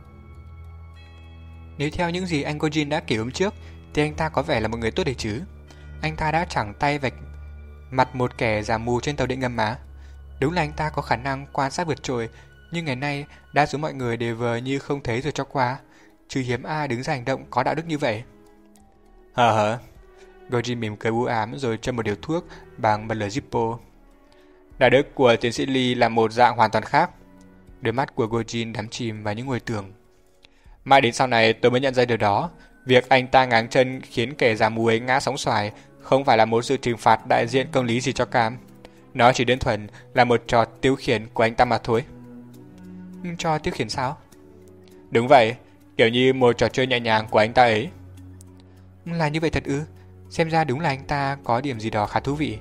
Nếu theo những gì anh Go-jin đã kể hôm trước, thì anh ta có vẻ là một người tốt đấy chứ. Anh ta đã chẳng tay vạch mặt một kẻ già mù trên tàu điện ngầm mà. Đúng là anh ta có khả năng quan sát vượt trội, nhưng ngày nay đa số mọi người đều vờ như không thấy rồi cho qua, trừ hiếm ai đứng ra hành động có đạo đức như vậy. Hờ hờ. Go-jin mỉm cười u ám rồi châm một điếu thuốc bằng bật lửa Zippo. Đạo đức của tiến sĩ Lee là một dạng hoàn toàn khác. Đôi mắt của Go-jin đắm chìm vào những hồi tưởng. Mãi đến sau này tôi mới nhận ra điều đó. Việc anh ta ngáng chân khiến kẻ già mù ấy ngã sóng xoài không phải là một sự trừng phạt đại diện công lý gì cho Cam. Nó chỉ đơn thuần là một trò tiêu khiển của anh ta mà thôi. Trò tiêu khiển sao? Đúng vậy, kiểu như một trò chơi nhẹ nhàng của anh ta ấy. Là như vậy thật ư? Xem ra đúng là anh ta có điểm gì đó khá thú vị.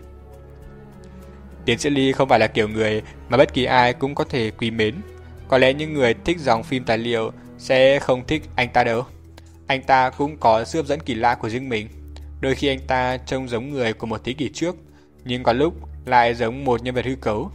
Tiến sĩ Lee không phải là kiểu người mà bất kỳ ai cũng có thể quý mến. Có lẽ những người thích dòng phim tài liệu sẽ không thích anh ta đâu. Anh ta cũng có sự hấp dẫn kỳ lạ của riêng mình. Đôi khi anh ta trông giống người của một thế kỷ trước, nhưng có lúc lại giống một nhân vật hư cấu.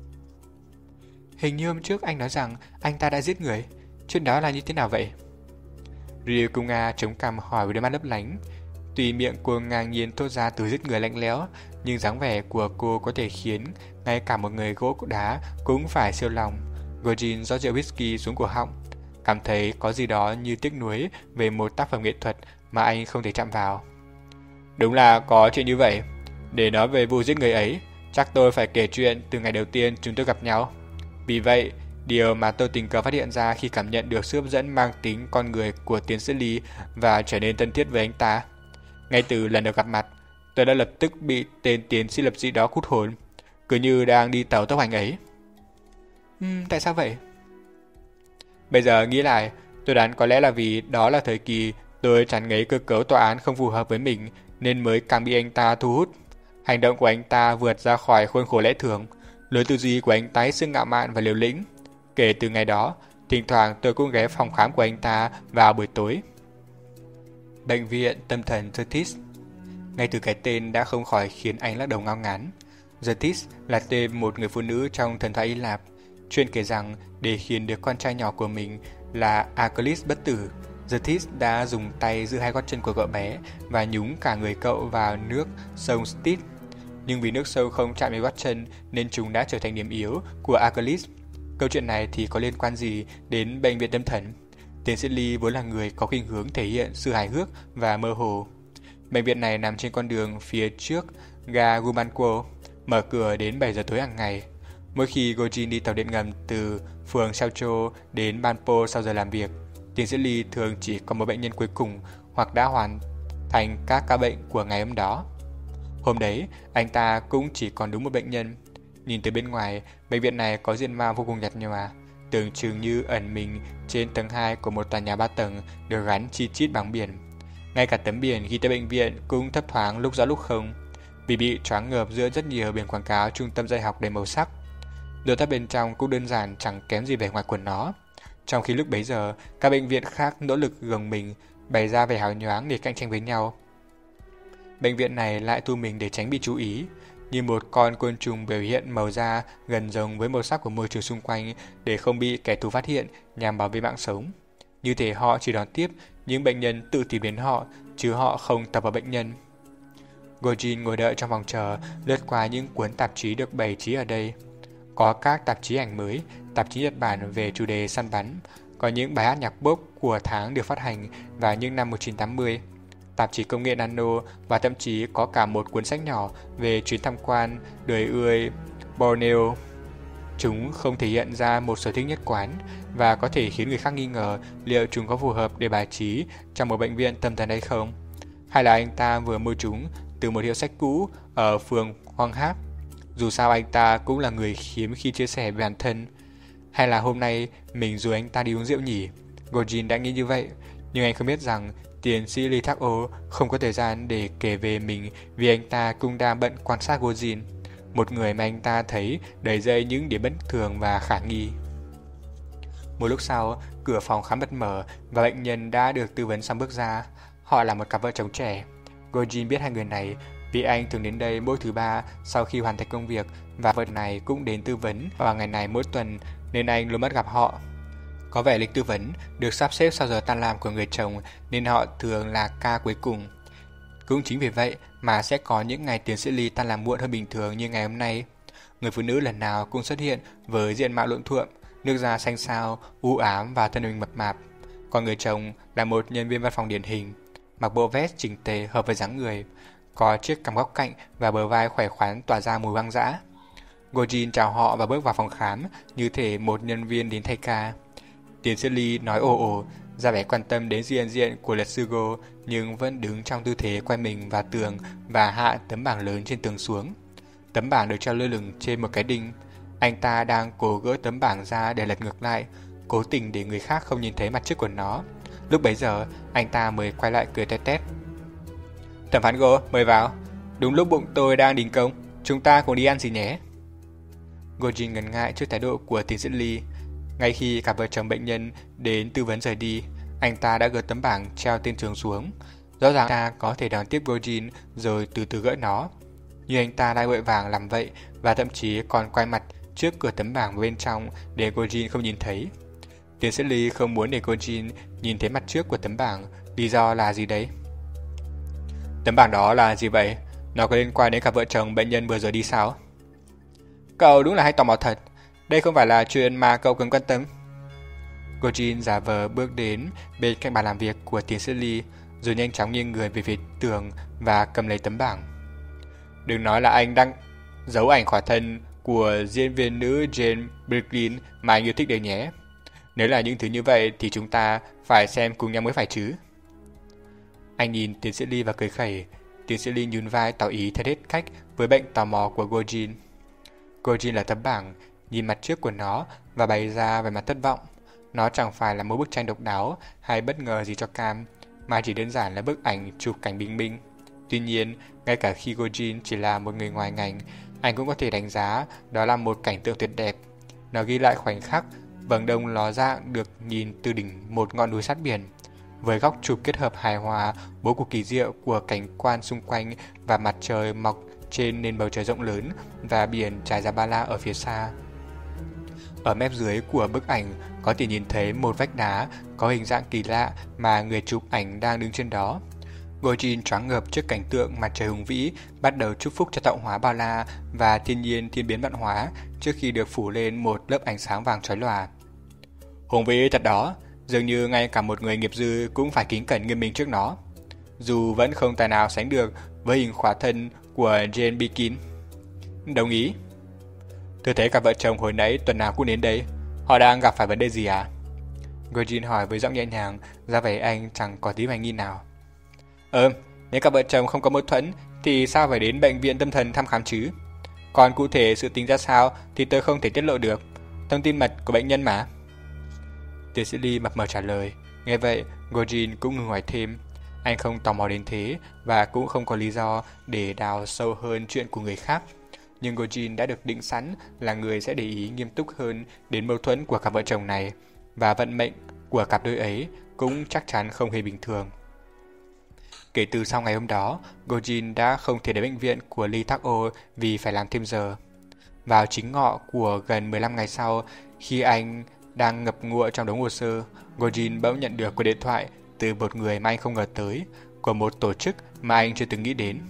Hình như hôm trước anh nói rằng anh ta đã giết người. Chuyện đó là như thế nào vậy? Ryu Kunga chống cằm hỏi với đôi mắt lấp lánh. Tuy miệng cô ngang nhiên thốt ra từ giết người lạnh lẽo, nhưng dáng vẻ của cô có thể khiến ngay cả một người gỗ đá cũng phải siêu lòng. Go-jin rót rượu whisky xuống cổ họng, cảm thấy có gì đó như tiếc nuối về một tác phẩm nghệ thuật mà anh không thể chạm vào. Đúng là có chuyện như vậy. Để nói về vụ giết người ấy, chắc tôi phải kể chuyện từ ngày đầu tiên chúng tôi gặp nhau. Vì vậy, điều mà tôi tình cờ phát hiện ra khi cảm nhận được sự hấp dẫn mang tính con người của tiến sĩ Lee và trở nên thân thiết với anh ta. Ngay từ lần đầu gặp mặt, tôi đã lập tức bị tên tiến sĩ lập dị đó hút hồn, cứ như đang đi tàu tốc hành ấy. Uhm, tại sao vậy? Bây giờ nghĩ lại, tôi đoán có lẽ là vì đó là thời kỳ tôi chán ngấy cơ cấu tòa án không phù hợp với mình nên mới càng bị anh ta thu hút. Hành động của anh ta vượt ra khỏi khuôn khổ lẽ thường, lối tư duy của anh ta hết sức ngạo mạn và liều lĩnh. Kể từ ngày đó, thỉnh thoảng tôi cũng ghé phòng khám của anh ta vào buổi tối. Bệnh viện tâm thần Zertis. Ngay từ cái tên đã không khỏi khiến anh lắc đầu ngao ngán. Zertis là tên một người phụ nữ trong thần thoại Hy Lạp. Chuyện kể rằng để khiến đứa con trai nhỏ của mình là Achilles bất tử, Zertis đã dùng tay giữ hai gót chân của cậu bé và nhúng cả người cậu vào nước sông Styx. Nhưng vì nước sâu không chạm đến gót chân nên chúng đã trở thành điểm yếu của Achilles. Câu chuyện này thì có liên quan gì đến bệnh viện tâm thần? Tiến sĩ Lee vốn là người có khuynh hướng thể hiện sự hài hước và mơ hồ. Bệnh viện này nằm trên con đường phía trước ga Gumanco, mở cửa đến bảy giờ tối hàng ngày. Mỗi khi Go-jin đi tàu điện ngầm từ phường Saocho đến Banpo sau giờ làm việc, tiến sĩ Lee thường chỉ có một bệnh nhân cuối cùng hoặc đã hoàn thành các ca bệnh của ngày hôm đó. Hôm đấy, anh ta cũng chỉ còn đúng một bệnh nhân. Nhìn từ bên ngoài, bệnh viện này có diện mạo vô cùng nhạt nhòa, tưởng chừng như ẩn mình trên tầng hai của một tòa nhà ba tầng được gắn chi chít bằng biển. Ngay cả tấm biển ghi tới bệnh viện cũng thấp thoáng lúc rõ lúc không, vì bị choáng ngợp giữa rất nhiều biển quảng cáo trung tâm dạy học đầy màu sắc. Nội thất bên trong cũng đơn giản chẳng kém gì vẻ ngoài của nó. Trong khi lúc bấy giờ, các bệnh viện khác nỗ lực gồng mình, bày ra vẻ hào nhoáng để cạnh tranh với nhau. Bệnh viện này lại thu mình để tránh bị chú ý, như một con côn trùng biểu hiện màu da gần giống với màu sắc của môi trường xung quanh để không bị kẻ thù phát hiện nhằm bảo vệ mạng sống. Như thể họ chỉ đón tiếp những bệnh nhân tự tìm đến họ, chứ họ không tập vào bệnh nhân. Go-jin ngồi đợi trong phòng chờ, lướt qua những cuốn tạp chí được bày trí ở đây. Có các tạp chí ảnh mới, tạp chí Nhật Bản về chủ đề săn bắn, có những bài hát nhạc pop của tháng được phát hành vào những năm một nghìn chín trăm tám mươi, tạp chí công nghệ nano và thậm chí có cả một cuốn sách nhỏ về chuyến tham quan đời ươi Borneo. Chúng không thể hiện ra một sở thích nhất quán và có thể khiến người khác nghi ngờ liệu chúng có phù hợp để bài trí trong một bệnh viện tâm thần hay không. Hay là anh ta vừa mua chúng từ một hiệu sách cũ ở phường Hoang Háp. Dù sao anh ta cũng là người hiếm khi chia sẻ về bản thân. Hay là hôm nay mình rủ anh ta đi uống rượu nhỉ? Go-jin đã nghĩ như vậy, nhưng anh không biết rằng tiến sĩ Lee Thak-o không có thời gian để kể về mình vì anh ta cũng đang bận quan sát Go-jin, một người mà anh ta thấy đầy dây những điểm bất thường và khả nghi. Một lúc sau, cửa phòng khám bật mở và bệnh nhân đã được tư vấn xong bước ra. Họ là một cặp vợ chồng trẻ. Go-jin biết hai người này vì anh thường đến đây mỗi thứ ba sau khi hoàn thành công việc, và vợ này cũng đến tư vấn vào ngày này mỗi tuần, nên anh luôn mất gặp họ. Có vẻ lịch tư vấn được sắp xếp sau giờ tan làm của người chồng, nên họ thường là ca cuối cùng. Cũng chính vì vậy mà sẽ có những ngày tiến sĩ Lee tan làm muộn hơn bình thường như ngày hôm nay. Người phụ nữ lần nào cũng xuất hiện với diện mạo lộn thuộm, nước da xanh xao, u ám và thân hình mập mạp. Còn người chồng là một nhân viên văn phòng điển hình, mặc bộ vest chỉnh tề hợp với dáng người, có chiếc cằm góc cạnh và bờ vai khỏe khoắn tỏa ra mùi hoang dã. Gojin chào họ và bước vào phòng khám như thể một nhân viên đến thay ca. Tiến sĩ Lee nói ồ ồ, ra vẻ quan tâm đến diện diện của luật sư Go, nhưng vẫn đứng trong tư thế quay mình vào tường và hạ tấm bảng lớn trên tường xuống. Tấm bảng được treo lơ lửng trên một cái đinh. Anh ta đang cố gỡ tấm bảng ra để lật ngược lại, cố tình để người khác không nhìn thấy mặt trước của nó. Lúc bấy giờ, anh ta mới quay lại cười tét tét. Thẩm phán Go, mời vào. Đúng lúc bụng tôi đang đình công, chúng ta cùng đi ăn gì nhé? Gojin ngần ngại trước thái độ của tiến sĩ Lee. Ngay khi cả vợ chồng bệnh nhân đến tư vấn rời đi, anh ta đã gỡ tấm bảng treo tên trường xuống. Rõ ràng anh ta có thể đón tiếp Gojin rồi từ từ gỡ nó. Nhưng anh ta đã vội vàng làm vậy và thậm chí còn quay mặt trước cửa tấm bảng bên trong để Gojin không nhìn thấy. Tiến sĩ Lee không muốn để Gojin nhìn thấy mặt trước của tấm bảng. Lý do là gì đấy? Tấm bảng đó là gì vậy? Nó có liên quan đến cặp vợ chồng bệnh nhân vừa rời đi sao? Cậu đúng là hay tò mò thật. Đây không phải là chuyện mà cậu cần quan tâm. Gojin giả vờ bước đến bên cạnh bàn làm việc của tiến sĩ Lee, rồi nhanh chóng nghiêng người về phía tường và cầm lấy tấm bảng. Đừng nói là anh đang giấu ảnh khỏa thân của diễn viên nữ Jane Birkin mà anh yêu thích đấy nhé. Nếu là những thứ như vậy thì chúng ta phải xem cùng nhau mới phải chứ. Anh nhìn tiến sĩ Lee và cười khẩy. Tiến sĩ Lee nhún vai tỏ ý thật hết cách với bệnh tò mò của Gojin. Gojin là tấm bảng, nhìn mặt trước của nó và bày ra về mặt thất vọng. Nó chẳng phải là một bức tranh độc đáo hay bất ngờ gì cho Cam, mà chỉ đơn giản là bức ảnh chụp cảnh bình minh. Tuy nhiên, ngay cả khi Gojin chỉ là một người ngoài ngành, anh cũng có thể đánh giá đó là một cảnh tượng tuyệt đẹp. Nó ghi lại khoảnh khắc vầng đông ló dạng được nhìn từ đỉnh một ngọn núi sát biển, với góc chụp kết hợp hài hòa bố cục kỳ diệu của cảnh quan xung quanh và mặt trời mọc trên nền bầu trời rộng lớn và biển trải ra ba la ở phía xa. Ở mép dưới của bức ảnh có thể nhìn thấy một vách đá có hình dạng kỳ lạ mà người chụp ảnh đang đứng trên đó. Gojin choáng ngợp trước cảnh tượng mặt trời hùng vĩ bắt đầu chúc phúc cho tạo hóa bao la và thiên nhiên thiên biến vạn hóa trước khi được phủ lên một lớp ánh sáng vàng chói lòa. Hùng vĩ thật đó, dường như ngay cả một người nghiệp dư cũng phải kính cẩn nghiêm minh trước nó, dù vẫn không tài nào sánh được với hình khỏa thân của Jane Birkin. Đồng ý. Tôi thấy cả vợ chồng hồi nãy tuần nào cũng đến đây. Họ đang gặp phải vấn đề gì à? Gojin hỏi với giọng nhẹ nhàng, ra vẻ anh chẳng có tí hoài nghi nào. Ờ, nếu cả vợ chồng không có mâu thuẫn thì sao phải đến bệnh viện tâm thần thăm khám chứ? Còn cụ thể sự tính ra sao thì tôi không thể tiết lộ được. Thông tin mật của bệnh nhân mà. Tiến sĩ Lee mập mờ trả lời. Nghe vậy, Gojin cũng ngừng hỏi thêm. Anh không tò mò đến thế và cũng không có lý do để đào sâu hơn chuyện của người khác. Nhưng Gojin đã được định sẵn là người sẽ để ý nghiêm túc hơn đến mâu thuẫn của cặp vợ chồng này, và vận mệnh của cặp đôi ấy cũng chắc chắn không hề bình thường. Kể từ sau ngày hôm đó, Gojin đã không thể đến bệnh viện của Lee Tak-o vì phải làm thêm giờ. Vào chính ngọ của gần mười lăm ngày sau, khi anh đang ngập ngụa trong đống hồ sơ, Gojin bỗng nhận được cuộc điện thoại từ một người mà anh không ngờ tới, của một tổ chức mà anh chưa từng nghĩ đến.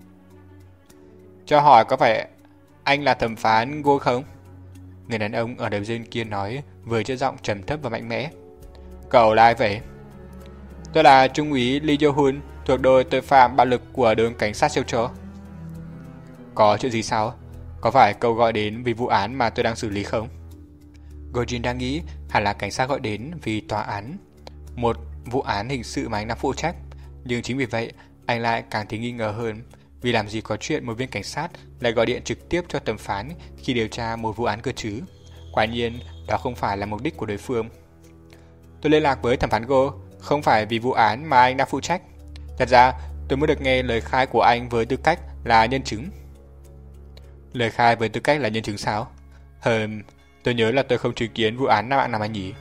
Cho hỏi có phải anh là thẩm phán Go không? Người đàn ông ở đầu dây kia nói với chất giọng trầm thấp và mạnh mẽ. Cậu là ai vậy? Tôi là Trung úy Lee Jo-hun, thuộc đội tội phạm bạo lực của đường cảnh sát siêu chó. Có chuyện gì sao? Có phải cậu gọi đến vì vụ án mà tôi đang xử lý không? Gojin đang nghĩ hẳn là cảnh sát gọi đến vì tòa án, một vụ án hình sự mà anh đang phụ trách. Nhưng chính vì vậy, anh lại càng thấy nghi ngờ hơn. Vì làm gì có chuyện một viên cảnh sát lại gọi điện trực tiếp cho thẩm phán khi điều tra một vụ án cơ chứ? Quả nhiên, đó không phải là mục đích của đối phương. Tôi liên lạc với thẩm phán Go, không phải vì vụ án mà anh đang phụ trách. Thật ra, tôi muốn được nghe lời khai của anh với tư cách là nhân chứng. Lời khai với tư cách là nhân chứng sao? Hờm, tôi nhớ là tôi không chứng kiến vụ án nào mà nhỉ?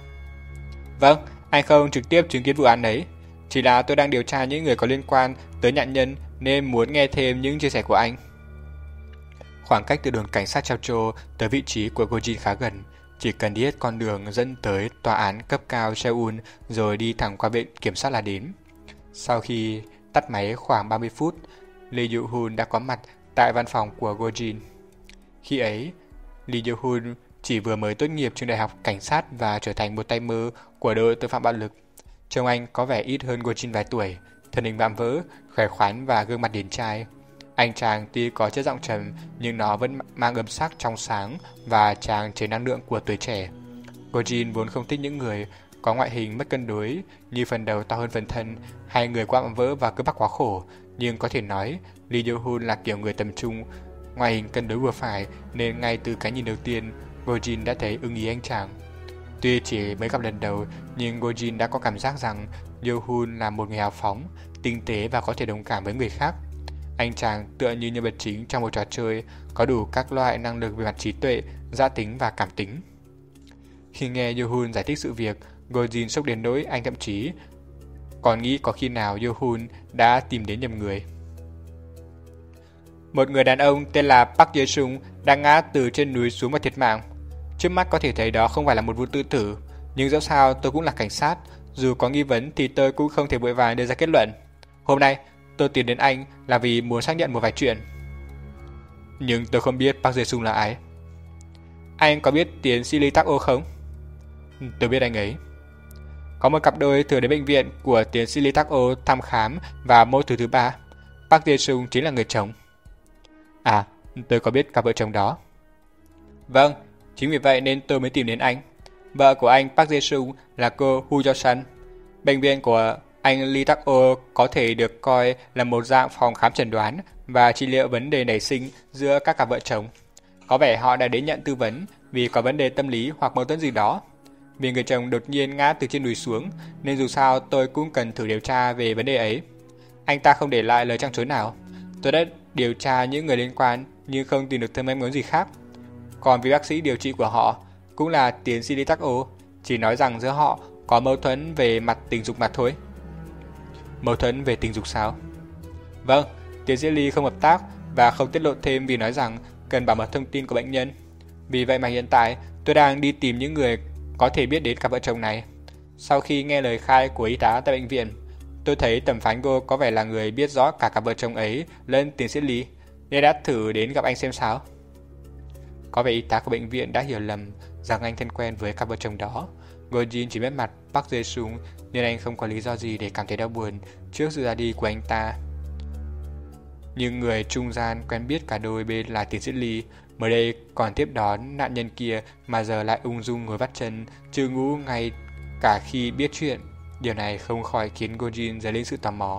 Vâng, anh không trực tiếp chứng kiến vụ án đấy. Chỉ là tôi đang điều tra những người có liên quan tới nạn nhân nên muốn nghe thêm những chia sẻ của anh. Khoảng cách từ đồn cảnh sát Chaocho tới vị trí của Gojin khá gần, chỉ cần đi hết con đường dẫn tới tòa án cấp cao Seoul rồi đi thẳng qua viện kiểm sát là đến. Sau khi tắt máy khoảng ba mươi phút, Lee Yoo-hun đã có mặt tại văn phòng của Gojin. Khi ấy, Lee Yoo-hun chỉ vừa mới tốt nghiệp trường đại học cảnh sát và trở thành một tay mơ của đội tội phạm bạo lực. Trông anh có vẻ ít hơn Gojin vài tuổi, thân hình vạm vỡ, khỏe khoắn và gương mặt điển trai. Anh chàng tuy có chất giọng trầm nhưng nó vẫn mang âm sắc trong sáng và tràn trề năng lượng của tuổi trẻ. Gojin vốn không thích những người có ngoại hình mất cân đối như phần đầu to hơn phần thân hay người quá vạm vỡ và cơ bắp quá khổ, nhưng có thể nói Lee Yoo-hun là kiểu người tầm trung, ngoại hình cân đối vừa phải nên ngay từ cái nhìn đầu tiên Gojin đã thấy ưng ý anh chàng. Tuy chỉ mới gặp lần đầu nhưng Gojin đã có cảm giác rằng Yoo-hun là một người hào phóng, tinh tế và có thể đồng cảm với người khác. Anh chàng tựa như nhân vật chính trong một trò chơi, có đủ các loại năng lực về mặt trí tuệ, dã tính và cảm tính. Khi nghe Yoo-hun giải thích sự việc, Gojin sốc đến nỗi anh thậm chí còn nghĩ có khi nào Yoo-hun đã tìm đến nhầm người. Một người đàn ông tên là Park Ye-sung đang ngã từ trên núi xuống và thiệt mạng. Trước mắt có thể thấy đó không phải là một vụ tự tử, nhưng dẫu sao tôi cũng là cảnh sát, dù có nghi vấn thì tôi cũng không thể vội vàng đưa ra kết luận. Hôm nay, tôi tìm đến anh là vì muốn xác nhận một vài chuyện. Nhưng tôi không biết Park Ye-sung là ai. Anh có biết tiến sĩ Lee Tak-oh không? Tôi biết anh ấy. Có một cặp đôi thường đến bệnh viện của tiến sĩ Lee Tak-oh thăm khám và mẫu thứ thứ ba. Park Ye-sung chính là người chồng. À, tôi có biết cặp vợ chồng đó. Vâng, chính vì vậy nên tôi mới tìm đến anh. Vợ của anh Park Ye-sung là cô Hu Jo-sun. Bệnh viện của anh Lee Tak-oh có thể được coi là một dạng phòng khám chẩn đoán và trị liệu vấn đề nảy sinh giữa các cặp vợ chồng. Có vẻ họ đã đến nhận tư vấn vì có vấn đề tâm lý hoặc mâu thuẫn gì đó. Vì người chồng đột nhiên ngã từ trên núi xuống nên dù sao tôi cũng cần thử điều tra về vấn đề ấy. Anh ta không để lại lời trăng trối nào. Tôi đã điều tra những người liên quan nhưng không tìm được thêm manh mối gì khác. Còn vị bác sĩ điều trị của họ cũng là tiến sĩ Lee Tak-oh, chỉ nói rằng giữa họ có mâu thuẫn về mặt tình dục mà thôi. Mâu thuẫn về tình dục sao? Vâng, tiến sĩ Lee không hợp tác và không tiết lộ thêm vì nói rằng cần bảo mật thông tin của bệnh nhân. Vì vậy mà hiện tại tôi đang đi tìm những người có thể biết đến cặp vợ chồng này. Sau khi nghe lời khai của y tá tại bệnh viện, tôi thấy thẩm phán Go có vẻ là người biết rõ cả cặp vợ chồng ấy lẫn tiến sĩ Lee, nên đã thử đến gặp anh xem sao. Có vẻ y tá của bệnh viện đã hiểu lầm rằng anh thân quen với cặp vợ chồng đó. Gojin chỉ biết mặt Park Ye-sung nên anh không có lý do gì để cảm thấy đau buồn trước sự ra đi của anh ta. Nhưng người trung gian quen biết cả đôi bên là tiến sĩ Lee, mới đây còn tiếp đón nạn nhân kia mà giờ lại ung dung ngồi vắt chân, chưa ngủ ngay cả khi biết chuyện. Điều này không khỏi khiến Gojin dấy lên sự tò mò.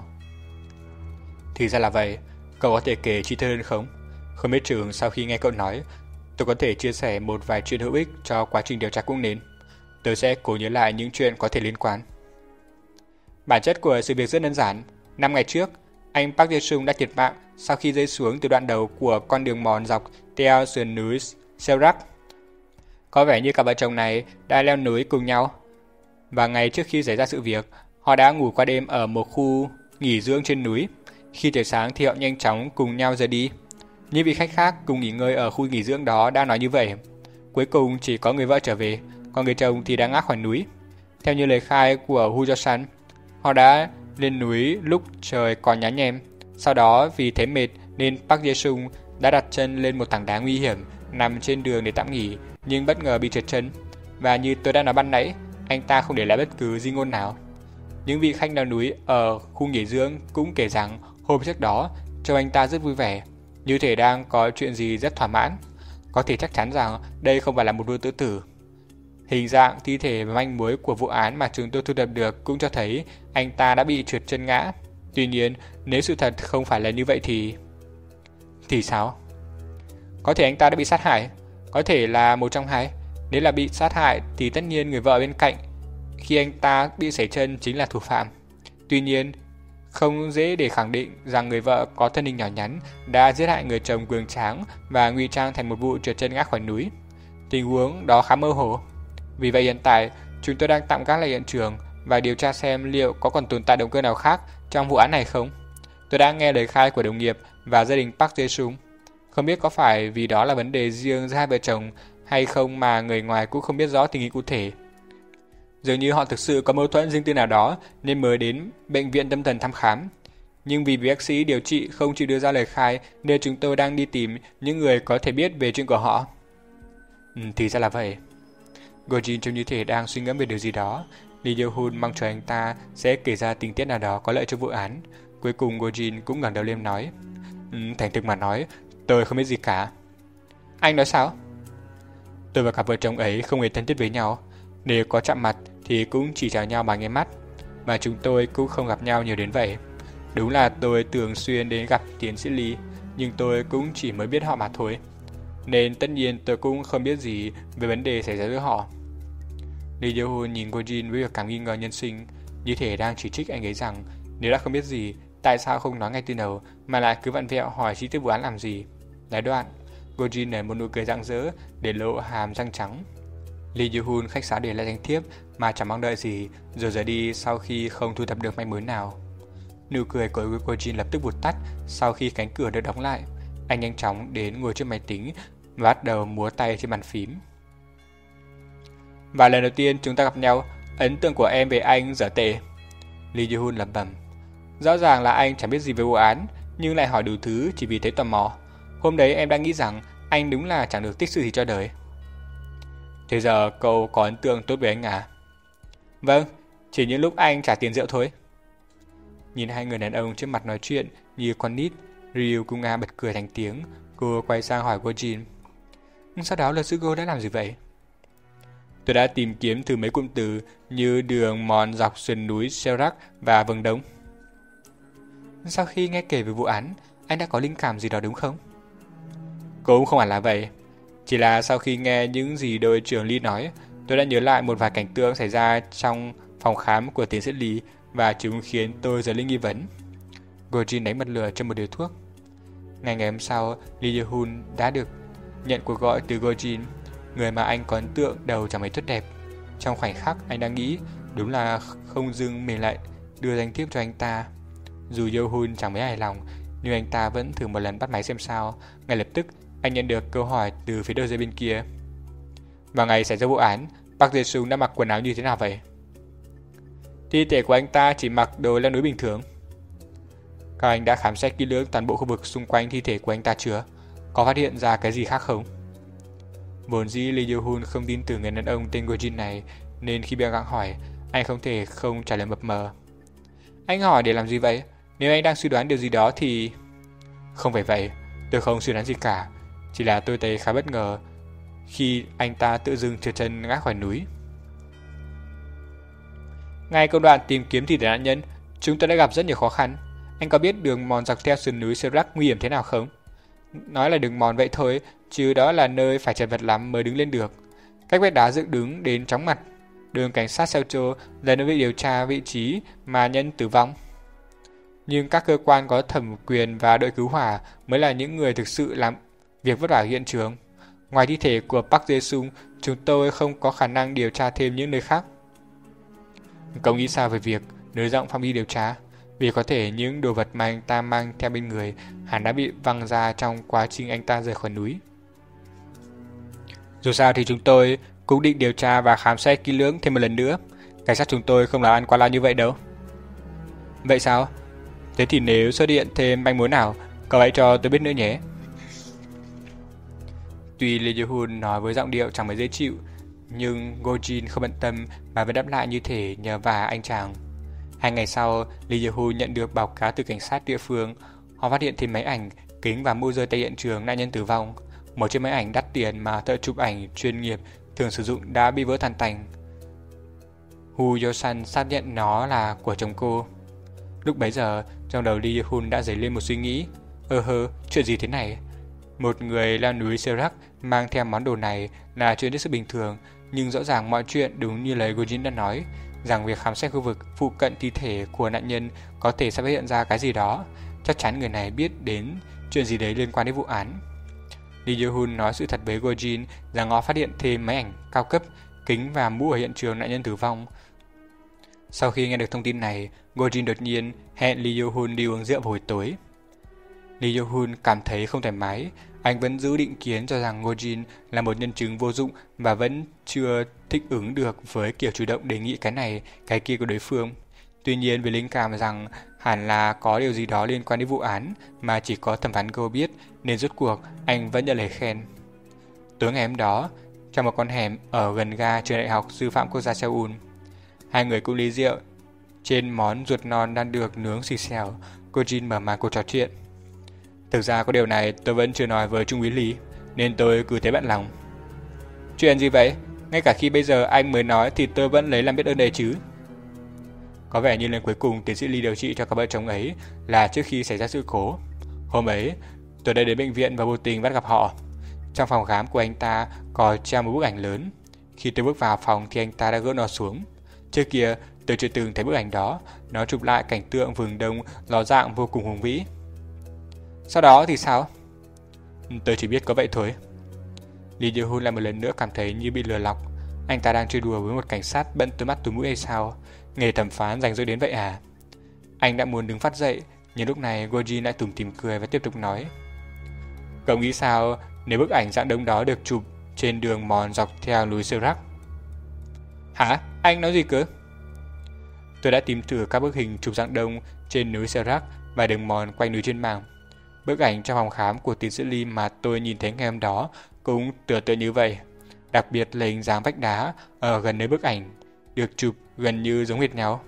Thì ra là vậy, cậu có thể kể chi tiết hơn không? Không biết chừng sau khi nghe cậu nói, tôi có thể chia sẻ một vài chuyện hữu ích cho quá trình điều tra cũng nên. Tôi sẽ cố nhớ lại những chuyện có thể liên quan. Bản chất của sự việc rất đơn giản. Năm ngày trước, anh Park Ye-sung đã thiệt mạng sau khi rơi xuống từ đoạn đầu của con đường mòn dọc theo sườn núi Seorak. Có vẻ như cặp vợ chồng này đã leo núi cùng nhau. Và ngày trước khi xảy ra sự việc, họ đã ngủ qua đêm ở một khu nghỉ dưỡng trên núi. Khi trời sáng thì họ nhanh chóng cùng nhau rời đi. Những vị khách khác cùng nghỉ ngơi ở khu nghỉ dưỡng đó đã nói như vậy. Cuối cùng chỉ có người vợ trở về, còn người chồng thì đã ngã khỏi núi. Theo như lời khai của Hu Jo-sun, họ đã lên núi lúc trời còn nhá nhem. Sau đó vì thấy mệt nên Park Ye-sung đã đặt chân lên một tảng đá nguy hiểm nằm trên đường để tạm nghỉ, nhưng bất ngờ bị trượt chân. Và như tôi đã nói ban nãy, anh ta không để lại bất cứ di ngôn nào. Những vị khách leo núi ở khu nghỉ dưỡng cũng kể rằng hôm trước đó trông anh ta rất vui vẻ, như thể đang có chuyện gì rất thỏa mãn. Có thể chắc chắn rằng đây không phải là một vụ tự tử. Hình dạng, thi thể và manh mối của vụ án mà chúng tôi thu thập được cũng cho thấy anh ta đã bị trượt chân ngã. Tuy nhiên, nếu sự thật không phải là như vậy thì... Thì sao? Có thể anh ta đã bị sát hại, có thể là một trong hai. Nếu là bị sát hại thì tất nhiên người vợ bên cạnh khi anh ta bị sẩy chân chính là thủ phạm. Tuy nhiên, không dễ để khẳng định rằng người vợ có thân hình nhỏ nhắn đã giết hại người chồng cường tráng và ngụy trang thành một vụ trượt chân ngã khỏi núi. Tình huống đó khá mơ hồ. Vì vậy hiện tại, chúng tôi đang tạm gác lại hiện trường và điều tra xem liệu có còn tồn tại động cơ nào khác trong vụ án này không. Tôi đã nghe lời khai của đồng nghiệp và gia đình Park Jae-sung. Không biết có phải vì đó là vấn đề riêng giữa hai vợ chồng hay không mà người ngoài cũng không biết rõ tình hình cụ thể. Dường như họ thực sự có mâu thuẫn riêng tư nào đó nên mới đến bệnh viện tâm thần thăm khám. Nhưng vì bác sĩ điều trị không chịu đưa ra lời khai nên chúng tôi đang đi tìm những người có thể biết về chuyện của họ. Ừ, thì ra là vậy. Gojin trông như thể đang suy ngẫm về điều gì đó. Lee Yo-hun mong chờ anh ta sẽ kể ra tình tiết nào đó có lợi cho vụ án. Cuối cùng Gojin cũng ngẩng đầu lên nói, ừ, thành thực mà nói, tôi không biết gì cả. Anh nói sao? Tôi và cặp vợ chồng ấy không hề thân thiết với nhau. Nếu có chạm mặt thì cũng chỉ chào nhau bằng nháy mắt. Mà chúng tôi cũng không gặp nhau nhiều đến vậy. Đúng là tôi thường xuyên đến gặp tiến sĩ Lee, nhưng tôi cũng chỉ mới biết họ mà thôi. Nên tất nhiên tôi cũng không biết gì về vấn đề xảy ra giữa họ. Lee Yo-hun nhìn Gojin với cảm nghi ngờ nhân sinh, như thể đang chỉ trích anh ấy rằng nếu đã không biết gì, tại sao không nói ngay từ đầu mà lại cứ vặn vẹo hỏi chi tiết vụ án làm gì. Nói đoạn, Gojin nở một nụ cười rạng rỡ để lộ hàm răng trắng. Lee Yo-hun khách sáo để lại danh thiếp mà chẳng mong đợi gì, rồi rời đi sau khi không thu thập được manh mối nào. Nụ cười của Gojin lập tức vụt tắt sau khi cánh cửa được đóng lại. Anh nhanh chóng đến ngồi trước máy tính và bắt đầu múa tay trên bàn phím. Và lần đầu tiên chúng ta gặp nhau, ấn tượng của em về anh dở tệ. Lee Yo-hun lẩm bẩm. Rõ ràng là anh chẳng biết gì về vụ án, nhưng lại hỏi đủ thứ chỉ vì thấy tò mò. Hôm đấy em đang nghĩ rằng anh đúng là chẳng được tích sự gì cho đời. Thế giờ cậu có ấn tượng tốt với anh à? Vâng, chỉ những lúc anh trả tiền rượu thôi. Nhìn hai người đàn ông trước mặt nói chuyện như con nít, Ryu cùng Nga bật cười thành tiếng. Cô quay sang hỏi Gojin. Sau đó luật sư Go đã làm gì vậy? Tôi đã tìm kiếm thử mấy cụm từ như đường mòn dọc sườn núi Serak và vầng đông. Sau khi nghe kể về vụ án, anh đã có linh cảm gì đó đúng không? Cũng không hẳn là vậy. Chỉ là sau khi nghe những gì đội trưởng Lee nói, tôi đã nhớ lại một vài cảnh tượng xảy ra trong phòng khám của tiến sĩ Lee và chúng khiến tôi dấy lên nghi vấn. Gojin đánh bật lửa cho một điếu thuốc. Ngày ngày hôm sau, Lee Yo-hun đã được nhận cuộc gọi từ Gojin, người mà anh có ấn tượng đầu chẳng mấy tốt đẹp. Trong khoảnh khắc anh đang nghĩ, đúng là không dưng mình lại đưa danh thiếp cho anh ta. Dù Yo-hun chẳng mấy hài lòng, nhưng anh ta vẫn thử một lần bắt máy xem sao. Ngay lập tức, anh nhận được câu hỏi từ phía đầu dây bên kia. Vào ngày xảy ra vụ án, Park Jae-sung đã mặc quần áo như thế nào vậy? Thi thể của anh ta chỉ mặc đồ leo núi bình thường. Các anh đã khám xét kỹ lưỡng toàn bộ khu vực xung quanh thi thể của anh ta chưa? Có phát hiện ra cái gì khác không? Vốn dĩ Lee Yo-hun không tin tưởng người đàn ông tên Gojin này, nên khi bị gặng hỏi, anh không thể không trả lời mập mờ. Anh hỏi để làm gì vậy? Nếu anh đang suy đoán điều gì đó thì... Không phải vậy, tôi không suy đoán gì cả. Chỉ là tôi thấy khá bất ngờ khi anh ta tự dưng trượt chân ngã khỏi núi. Ngay công đoạn tìm kiếm thi thể nạn nhân, chúng tôi đã gặp rất nhiều khó khăn. Anh có biết đường mòn dọc theo sườn núi Serak nguy hiểm thế nào không? Nói là đường mòn vậy thôi, chứ đó là nơi phải chật vật lắm mới đứng lên được. Cách vách đá dựng đứng đến chóng mặt. Đường cảnh sát Seocho là nơi điều tra vị trí mà nhân tử vong. Nhưng các cơ quan có thẩm quyền và đội cứu hỏa mới là những người thực sự làm việc vất vả hiện trường. Ngoài thi thể của Park Jae-sung, chúng tôi không có khả năng điều tra thêm những nơi khác. Cậu nghĩ sao về việc nới rộng phạm vi điều tra? Vì có thể những đồ vật mà anh ta mang theo bên người hẳn đã bị văng ra trong quá trình anh ta rời khỏi núi. Dù sao thì chúng tôi cũng định điều tra và khám xét kỹ lưỡng thêm một lần nữa. Cảnh sát chúng tôi không làm ăn quá lao như vậy đâu. Vậy sao? Thế thì nếu xuất hiện thêm manh mối nào, cậu hãy cho tôi biết nữa nhé. Tuy Lee Yo-hun nói với giọng điệu chẳng mấy dễ chịu, nhưng Gojin không bận tâm mà vẫn đáp lại như thể nhờ vả anh chàng. Hai ngày sau, Lee Yo-hun nhận được báo cáo từ cảnh sát địa phương. Họ phát hiện thêm máy ảnh, kính và mũ rơi tại hiện trường nạn nhân tử vong. Một chiếc máy ảnh đắt tiền mà thợ chụp ảnh chuyên nghiệp thường sử dụng đã bị vỡ tan tành. Hu Yo-san xác nhận nó là của chồng cô. Lúc bấy giờ, trong đầu Lee Yo-hun đã dấy lên một suy nghĩ. Ơ hơ, chuyện gì thế này? Một người leo núi Serak mang theo món đồ này là chuyện hết sức bình thường, nhưng rõ ràng mọi chuyện đúng như lời Gojin đã nói, rằng việc khám xét khu vực phụ cận thi thể của nạn nhân có thể sẽ phát hiện ra cái gì đó. Chắc chắn người này biết đến chuyện gì đấy liên quan đến vụ án. Lee Yo-hun nói sự thật với Gojin rằng họ phát hiện thêm máy ảnh cao cấp, kính và mũ ở hiện trường nạn nhân tử vong. Sau khi nghe được thông tin này, Gojin đột nhiên hẹn Lee Yo-hun đi uống rượu vào buổi tối. Lee Yo-hun cảm thấy không thoải mái, anh vẫn giữ định kiến cho rằng Gojin là một nhân chứng vô dụng và vẫn chưa thích ứng được với kiểu chủ động đề nghị cái này, cái kia của đối phương. Tuy nhiên vì linh cảm rằng hẳn là có điều gì đó liên quan đến vụ án mà chỉ có thẩm phán Go biết, nên rốt cuộc anh vẫn nhận lời khen. Tối ngày hôm đó, trong một con hẻm ở gần ga trường đại học sư phạm quốc gia Seoul, hai người cũng ly rượu. Trên món ruột non đang được nướng xì xèo, Gojin mở màn cuộc trò chuyện. Thực ra có điều này tôi vẫn chưa nói với Trung úy Lý, nên tôi cứ thế bận lòng. Chuyện gì vậy? Ngay cả khi bây giờ anh mới nói thì tôi vẫn lấy làm biết ơn đấy chứ. Có vẻ như lần cuối cùng tiến sĩ Lee điều trị cho cặp vợ chồng ấy là trước khi xảy ra sự cố. Hôm ấy, tôi đã đến bệnh viện và vô tình bắt gặp họ. Trong phòng khám của anh ta có treo một bức ảnh lớn. Khi tôi bước vào phòng thì anh ta đã gỡ nó xuống. Trước kia, tôi chưa từng thấy bức ảnh đó. Nó chụp lại cảnh tượng vườn đông ló dạng vô cùng hùng vĩ. Sau đó thì sao? Tôi chỉ biết có vậy thôi. Lee Yo-hun lại một lần nữa cảm thấy như bị lừa lọc. Anh ta đang chơi đùa với một cảnh sát bận túi mắt túi mũi hay sao? Nghề thẩm phán rảnh rỗi đến vậy à? Anh đã muốn đứng phát dậy, nhưng lúc này Gojin lại tủm tỉm cười và tiếp tục nói. Cậu nghĩ sao nếu bức ảnh dạng đông đó được chụp trên đường mòn dọc theo núi Seorak? Hả? Anh nói gì cơ? Tôi đã tìm thử các bức hình chụp dạng đông trên núi Seorak và đường mòn quanh núi trên mạng. Bức ảnh trong phòng khám của tiến sĩ Lee mà tôi nhìn thấy ngày hôm đó cũng tựa tựa như vậy. Đặc biệt là hình dáng vách đá ở gần nơi bức ảnh được chụp gần như giống hệt nhau.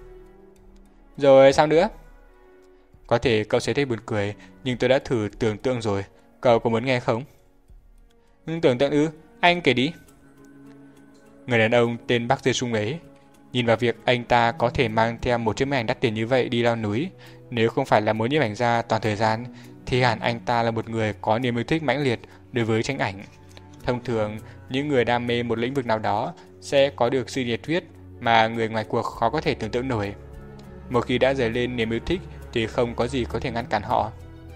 Rồi sao nữa? Có thể cậu sẽ thấy buồn cười, nhưng tôi đã thử tưởng tượng rồi. Cậu có muốn nghe không? Tưởng tượng ư? Anh kể đi. Người đàn ông tên Park Jae-sung ấy, nhìn vào việc anh ta có thể mang theo một chiếc máy ảnh đắt tiền như vậy đi leo núi, nếu không phải là muốn nhiếp ảnh gia toàn thời gian, thì hẳn anh ta là một người có niềm yêu thích mãnh liệt đối với tranh ảnh. Thông thường, những người đam mê một lĩnh vực nào đó sẽ có được sự nhiệt huyết mà người ngoài cuộc khó có thể tưởng tượng nổi. Một khi đã dấy lên niềm yêu thích thì không có gì có thể ngăn cản họ.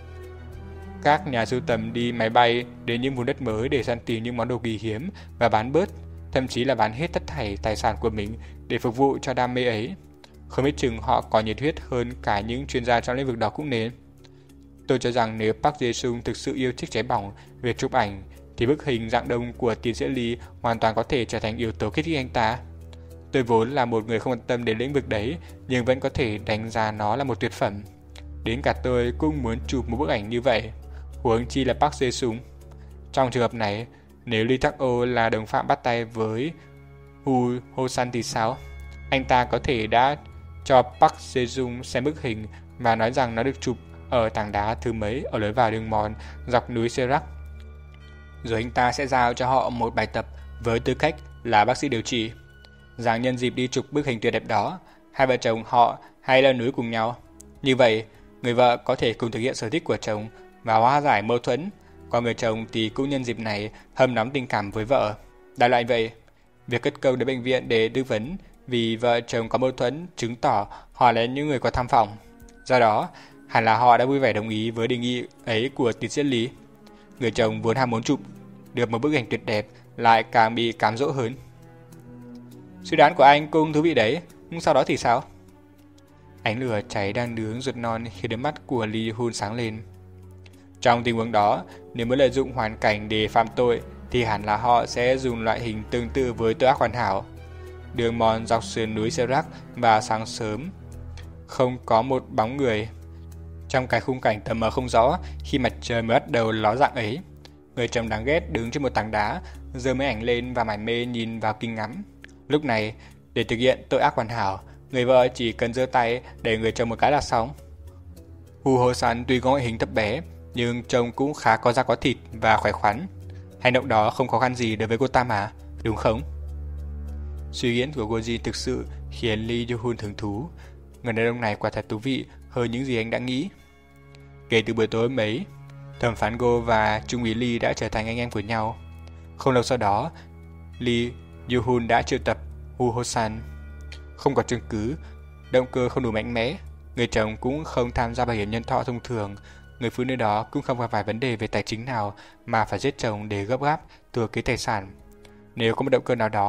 Các nhà sưu tầm đi máy bay đến những vùng đất mới để săn tìm những món đồ kỳ hiếm và bán bớt, thậm chí là bán hết tất thảy tài sản của mình để phục vụ cho đam mê ấy. Không biết chừng họ có nhiệt huyết hơn cả những chuyên gia trong lĩnh vực đó cũng nên. Tôi cho rằng nếu Park Jae-sung thực sự yêu thích cháy bỏng việc chụp ảnh, thì bức hình dạng đông của tiến sĩ Lee hoàn toàn có thể trở thành yếu tố kích thích anh ta. Tôi vốn là một người không quan tâm đến lĩnh vực đấy, nhưng vẫn có thể đánh giá nó là một tuyệt phẩm. Đến cả tôi cũng muốn chụp một bức ảnh như vậy, huống chi là Park Jae-sung. Trong trường hợp này, nếu Lee Tak-o là đồng phạm bắt tay với Hu Ho-san thì sao? Anh ta có thể đã cho Park Jae-sung xem bức hình và nói rằng nó được chụp ở tảng đá thứ mấy ở lối vào đường mòn dọc núi Seorak. Rồi anh ta sẽ giao cho họ một bài tập với tư cách là bác sĩ điều trị, rằng nhân dịp đi chụp bức hình tuyệt đẹp đó, hai vợ chồng họ hay leo núi cùng nhau. Như vậy, người vợ có thể cùng thực hiện sở thích của chồng và hóa giải mâu thuẫn, còn người chồng thì cũng nhân dịp này hâm nóng tình cảm với vợ. Đại loại vậy, việc cất công đến bệnh viện để tư vấn vì vợ chồng có mâu thuẫn chứng tỏ họ là những người có tham vọng. Do đó, hẳn là họ đã vui vẻ đồng ý với đề nghị ấy của tiến sĩ Lý. Người chồng vốn ham muốn chụp được một bức ảnh tuyệt đẹp lại càng bị cám dỗ hơn. Suy đoán của anh cũng thú vị đấy, nhưng sau đó thì sao? Ánh lửa cháy đang nướng ruột non khi đôi mắt của Lee Hun sáng lên. Trong tình huống đó, nếu muốn lợi dụng hoàn cảnh để phạm tội thì hẳn là họ sẽ dùng loại hình tương tự với tội ác hoàn hảo. Đường mòn dọc sườn núi Seorak và sáng sớm không có một bóng người. Trong cái khung cảnh tầm mờ không rõ khi mặt trời mới bắt đầu ló dạng ấy, người chồng đáng ghét đứng trên một tảng đá, giơ máy ảnh lên và mải mê nhìn vào kính ngắm. Lúc này, để thực hiện tội ác hoàn hảo, người vợ chỉ cần giơ tay để người chồng một cái là xong. Hu Ho-san tuy có ngoại hình thấp bé, nhưng trông cũng khá có da có thịt và khỏe khoắn. Hành động đó không khó khăn gì đối với cô ta mà, đúng không? Suy nghĩ của Goji thực sự khiến Lee Yo-hun hứng thú. Người đàn ông này quả thật thú vị hơn những gì anh đã nghĩ. Kể từ buổi tối hôm ấy, thẩm phán Go và trung úy Lee đã trở thành anh em của nhau. Không lâu sau đó, Lee Yo-hun đã triệu tập Hu Ho-san. Không có chứng cứ, động cơ không đủ mạnh mẽ, người chồng cũng không tham gia bảo hiểm nhân thọ thông thường, người phụ nữ đó cũng không gặp phải vấn đề về tài chính nào mà phải giết chồng để gấp gáp thừa kế tài sản. Nếu có một động cơ nào đó,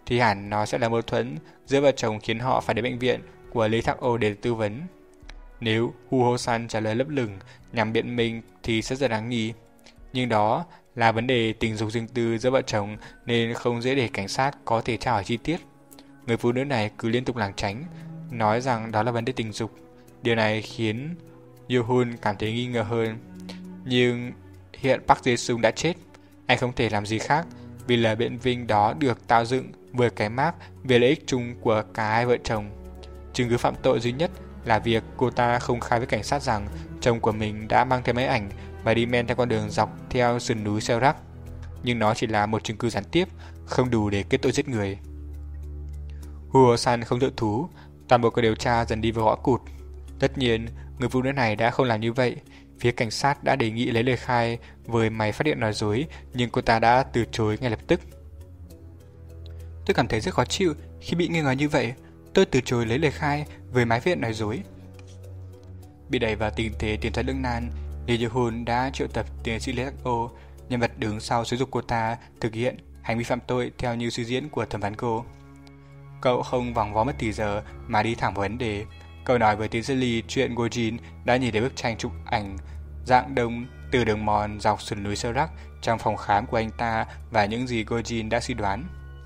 thì hẳn nó sẽ là mâu thuẫn giữa vợ chồng khiến họ phải đến bệnh viện của Lee Thak-o để tư vấn. Nếu Hu Ho-san trả lời lấp lửng nhằm biện minh thì sẽ rất đáng nghi. Nhưng đó là vấn đề tình dục riêng tư giữa vợ chồng nên không dễ để cảnh sát có thể tra hỏi chi tiết. Người phụ nữ này cứ liên tục lảng tránh, nói rằng đó là vấn đề tình dục. Điều này khiến Yoo-hun cảm thấy nghi ngờ hơn. Nhưng hiện Park Jae-sung đã chết, anh không thể làm gì khác vì lời biện minh đó được tạo dựng với cái mác về lợi ích chung của cả hai vợ chồng. Chứng cứ phạm tội duy nhất là việc cô ta không khai với cảnh sát rằng chồng của mình đã mang theo máy ảnh và đi men theo con đường dọc theo sườn núi Seorak. Nhưng nó chỉ là một chứng cứ gián tiếp, không đủ để kết tội giết người. Hu Ho-san không tự thú, toàn bộ cuộc điều tra dần đi vào ngõ cụt. Tất nhiên, người phụ nữ này đã không làm như vậy. Phía cảnh sát đã đề nghị lấy lời khai với máy phát điện nói dối, nhưng cô ta đã từ chối ngay lập tức. Tôi cảm thấy rất khó chịu khi bị nghi ngờ như vậy. Tôi từ chối lấy lời khai với máy phát điện nói dối. Bị đẩy vào tình thế tiến thoái lưỡng nan, Lee Joo-hun đã triệu tập tiến sĩ Lee Thak-o, nhân vật đứng sau xúi giục cô ta thực hiện hành vi phạm tội theo như suy diễn của thẩm phán cô. Cậu không vòng vo mất thì giờ mà đi thẳng vào vấn đề. Cậu nói với tiến sĩ Lee chuyện Go-jin đã nhìn thấy bức tranh chụp ảnh dạng đông từ đường mòn dọc sườn núi Seorak trong phòng khám của anh ta và những gì Go-jin đã suy đoán.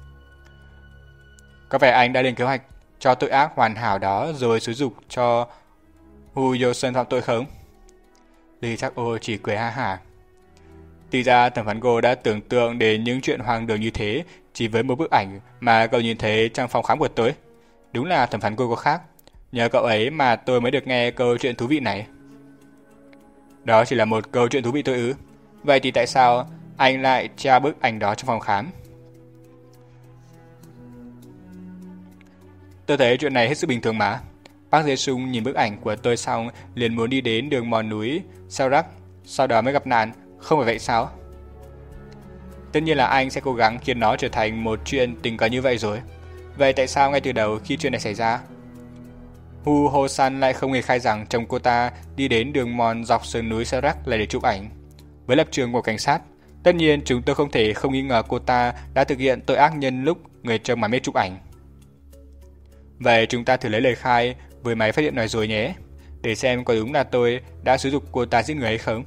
Có vẻ anh đã lên kế hoạch cho tội ác hoàn hảo đó rồi xúi giục cho Hu Yo-sun phạm tội không? Lee Thak-o chỉ cười ha hả. Thì ra thẩm phán Go đã tưởng tượng đến những chuyện hoang đường như thế chỉ với một bức ảnh mà cậu nhìn thấy trong phòng khám của tôi. Đúng là thẩm phán Go có khác. Nhờ cậu ấy mà tôi mới được nghe câu chuyện thú vị này. Đó chỉ là một câu chuyện thú vị thôi ư? Vậy thì tại sao anh lại treo bức ảnh đó trong phòng khám? Tôi thấy chuyện này hết sức bình thường mà. Park Jae-sung nhìn bức ảnh của tôi xong liền muốn đi đến đường mòn núi Seorak, sau đó mới gặp nạn, không phải vậy sao? Tất nhiên là anh sẽ cố gắng khiến nó trở thành một chuyện tình cờ như vậy rồi. Vậy tại sao ngay từ đầu khi chuyện này xảy ra, Hu Ho-san lại không hề khai rằng chồng cô ta đi đến đường mòn dọc sườn núi Seorak là để chụp ảnh? Với lập trường của cảnh sát, tất nhiên chúng tôi không thể không nghi ngờ cô ta đã thực hiện tội ác nhân lúc người chồng mải mê chụp ảnh. Vậy chúng ta thử lấy lời khai với máy phát điện nói dối nhé, để xem có đúng là tôi đã xúi giục cô ta giết người hay không.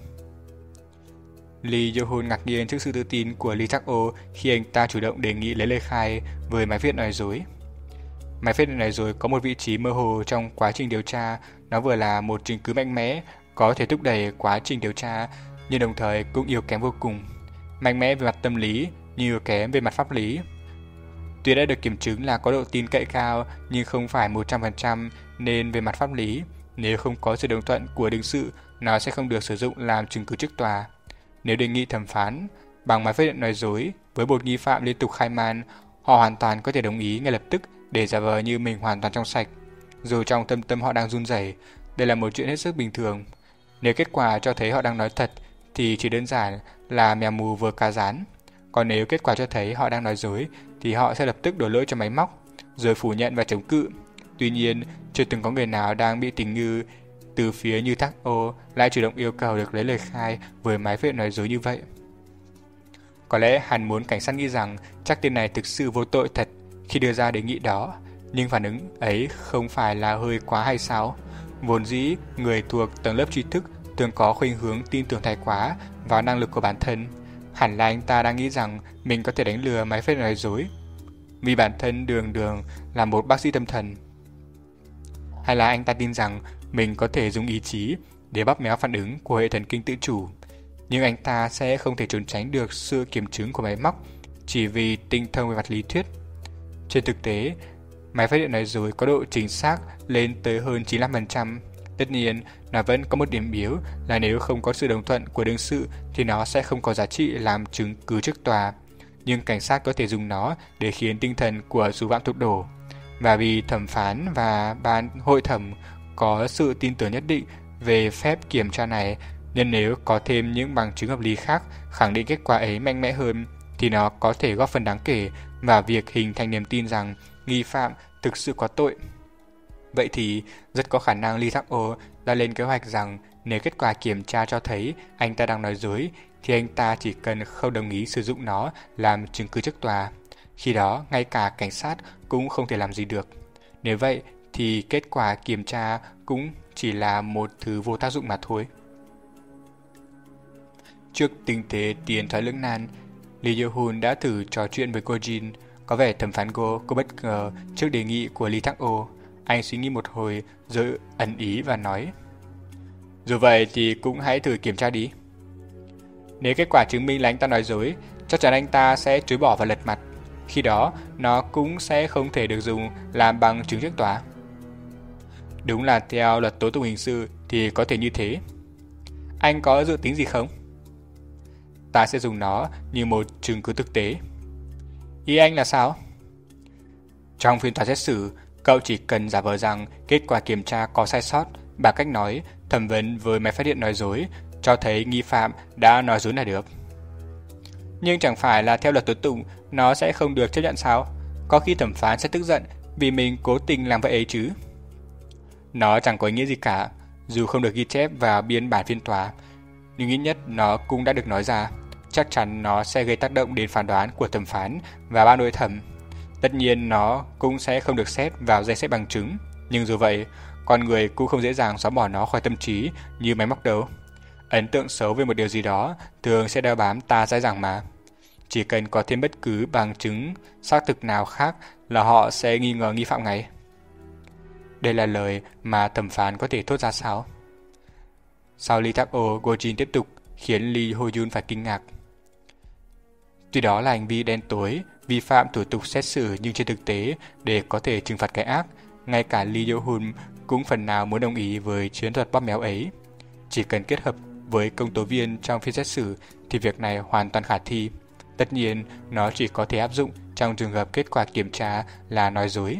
Lee Joo-hun ngạc nhiên trước sự tự tin của Lee Thak-o khi anh ta chủ động đề nghị lấy lời khai với máy phát điện nói dối. Máy phát điện nói dối có một vị trí mơ hồ trong quá trình điều tra, nó vừa là một chứng cứ mạnh mẽ có thể thúc đẩy quá trình điều tra, nhưng đồng thời cũng yếu kém vô cùng. Mạnh mẽ về mặt tâm lý, nhưng yếu kém về mặt pháp lý. Tuy đã được kiểm chứng là có độ tin cậy cao nhưng không phải một trăm phần trăm, nên về mặt pháp lý, nếu không có sự đồng thuận của đương sự, nó sẽ không được sử dụng làm chứng cứ trước tòa. Nếu đề nghị thẩm phán bằng máy phát điện nói dối với một nghi phạm liên tục khai man, họ hoàn toàn có thể đồng ý ngay lập tức để giả vờ như mình hoàn toàn trong sạch, dù trong thâm tâm họ đang run rẩy. Đây là một chuyện hết sức bình thường. Nếu kết quả cho thấy họ đang nói thật thì chỉ đơn giản là mèo mù vừa cá rán. Còn nếu kết quả cho thấy họ đang nói dối thì họ sẽ lập tức đổ lỗi cho máy móc, rồi phủ nhận và chống cự. Tuy nhiên, chưa từng có người nào đang bị tình nghi từ phía như Thak-o lại chủ động yêu cầu được lấy lời khai với máy phát điện nói dối như vậy. Có lẽ hắn muốn cảnh sát nghĩ rằng chắc tên này thực sự vô tội thật khi đưa ra đề nghị đó, nhưng phản ứng ấy không phải là hơi quá hay sao? Vốn dĩ, người thuộc tầng lớp trí thức thường có khuynh hướng tin tưởng thái quá vào năng lực của bản thân. Hẳn là anh ta đang nghĩ rằng mình có thể đánh lừa máy phát điện nói dối, vì bản thân đường đường là một bác sĩ tâm thần. Hay là anh ta tin rằng mình có thể dùng ý chí để bóp méo phản ứng của hệ thần kinh tự chủ, nhưng anh ta sẽ không thể trốn tránh được sự kiểm chứng của máy móc chỉ vì tinh thông về mặt lý thuyết. Trên thực tế, máy phát điện nói dối có độ chính xác lên tới hơn chín mươi lăm phần trăm. Tất nhiên, nó vẫn có một điểm yếu là nếu không có sự đồng thuận của đương sự thì nó sẽ không có giá trị làm chứng cứ trước tòa. Nhưng cảnh sát có thể dùng nó để khiến tinh thần của thủ phạm sụp đổ. Và vì thẩm phán và ban hội thẩm có sự tin tưởng nhất định về phép kiểm tra này, nên nếu có thêm những bằng chứng hợp lý khác khẳng định kết quả ấy mạnh mẽ hơn, thì nó có thể góp phần đáng kể vào việc hình thành niềm tin rằng nghi phạm thực sự có tội. Vậy thì rất có khả năng Lee Thak-o đã lên kế hoạch rằng nếu kết quả kiểm tra cho thấy anh ta đang nói dối thì anh ta chỉ cần không đồng ý sử dụng nó làm chứng cứ trước tòa. Khi đó, ngay cả cảnh sát cũng không thể làm gì được. Nếu vậy, thì kết quả kiểm tra cũng chỉ là một thứ vô tác dụng mà thôi. Trước tình thế tiến thoái lưỡng nan, Lee Yo-hun đã thử trò chuyện với Go-jin. Có vẻ thẩm phán Go cô bất ngờ trước đề nghị của Lee Thak-o. Anh suy nghĩ một hồi rồi ẩn ý và nói: dù vậy thì cũng hãy thử kiểm tra đi. Nếu kết quả chứng minh là anh ta nói dối, chắc chắn anh ta sẽ chối bỏ và lật mặt. Khi đó, nó cũng sẽ không thể được dùng làm bằng chứng trước tòa. Đúng là theo luật tố tụng hình sự thì có thể như thế. Anh có dự tính gì không? Ta sẽ dùng nó như một chứng cứ thực tế. Ý anh là sao? Trong phiên tòa xét xử, cậu chỉ cần giả vờ rằng kết quả kiểm tra có sai sót bằng cách nói thẩm vấn với máy phát hiện nói dối, cho thấy nghi phạm đã nói dối là được. Nhưng chẳng phải là theo luật tố tụng nó sẽ không được chấp nhận sao? Có khi thẩm phán sẽ tức giận vì mình cố tình làm vậy ấy chứ. Nó chẳng có ý nghĩa gì cả, dù không được ghi chép vào biên bản phiên tòa, nhưng ít nhất nó cũng đã được nói ra. Chắc chắn nó sẽ gây tác động đến phán đoán của thẩm phán và ban đối thẩm. Tất nhiên nó cũng sẽ không được xét vào danh sách bằng chứng, nhưng dù vậy, con người cũng không dễ dàng xóa bỏ nó khỏi tâm trí như máy móc đâu. Ấn tượng xấu về một điều gì đó thường sẽ đeo bám ta dễ dàng mà. Chỉ cần có thêm bất cứ bằng chứng xác thực nào khác là họ sẽ nghi ngờ nghi phạm ngay. Đây là lời mà thẩm phán có thể thốt ra sao? Sau Lee Thak-o, Go-jin tiếp tục khiến Lee Ho-yun phải kinh ngạc. Tuy đó là hành vi đen tối, vi phạm thủ tục xét xử, nhưng trên thực tế, để có thể trừng phạt cái ác, ngay cả Lee Yo-hun cũng phần nào muốn đồng ý với chiến thuật bóp méo ấy. Chỉ cần kết hợp với công tố viên trong phiên xét xử thì việc này hoàn toàn khả thi. Tất nhiên, nó chỉ có thể áp dụng trong trường hợp kết quả kiểm tra là nói dối.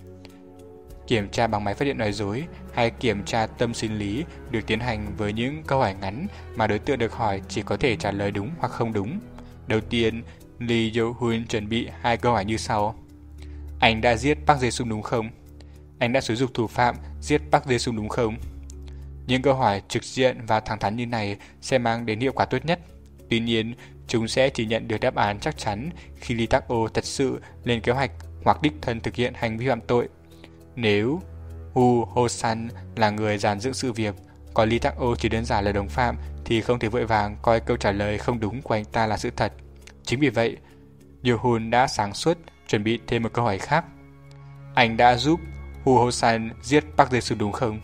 Kiểm tra bằng máy phát hiện nói dối hay kiểm tra tâm sinh lý được tiến hành với những câu hỏi ngắn mà đối tượng được hỏi chỉ có thể trả lời đúng hoặc không đúng. Đầu tiên, Lee Yo-hun chuẩn bị hai câu hỏi như sau. Anh đã giết Park Jae-sung đúng không? Anh đã xúi giục thủ phạm giết Park Jae-sung đúng không? Những câu hỏi trực diện và thẳng thắn như này sẽ mang đến hiệu quả tốt nhất. Tuy nhiên, chúng sẽ chỉ nhận được đáp án chắc chắn khi Lee Thak-o thật sự lên kế hoạch hoặc đích thân thực hiện hành vi phạm tội. Nếu Woo Ho-san là người dàn dựng sự việc, còn Lee Thak-o chỉ đơn giản là đồng phạm, thì không thể vội vàng coi câu trả lời không đúng của anh ta là sự thật. Chính vì vậy, Yo-hun đã sáng suốt chuẩn bị thêm một câu hỏi khác. Anh đã giúp Woo Ho-san giết Park Jae-sung đúng không?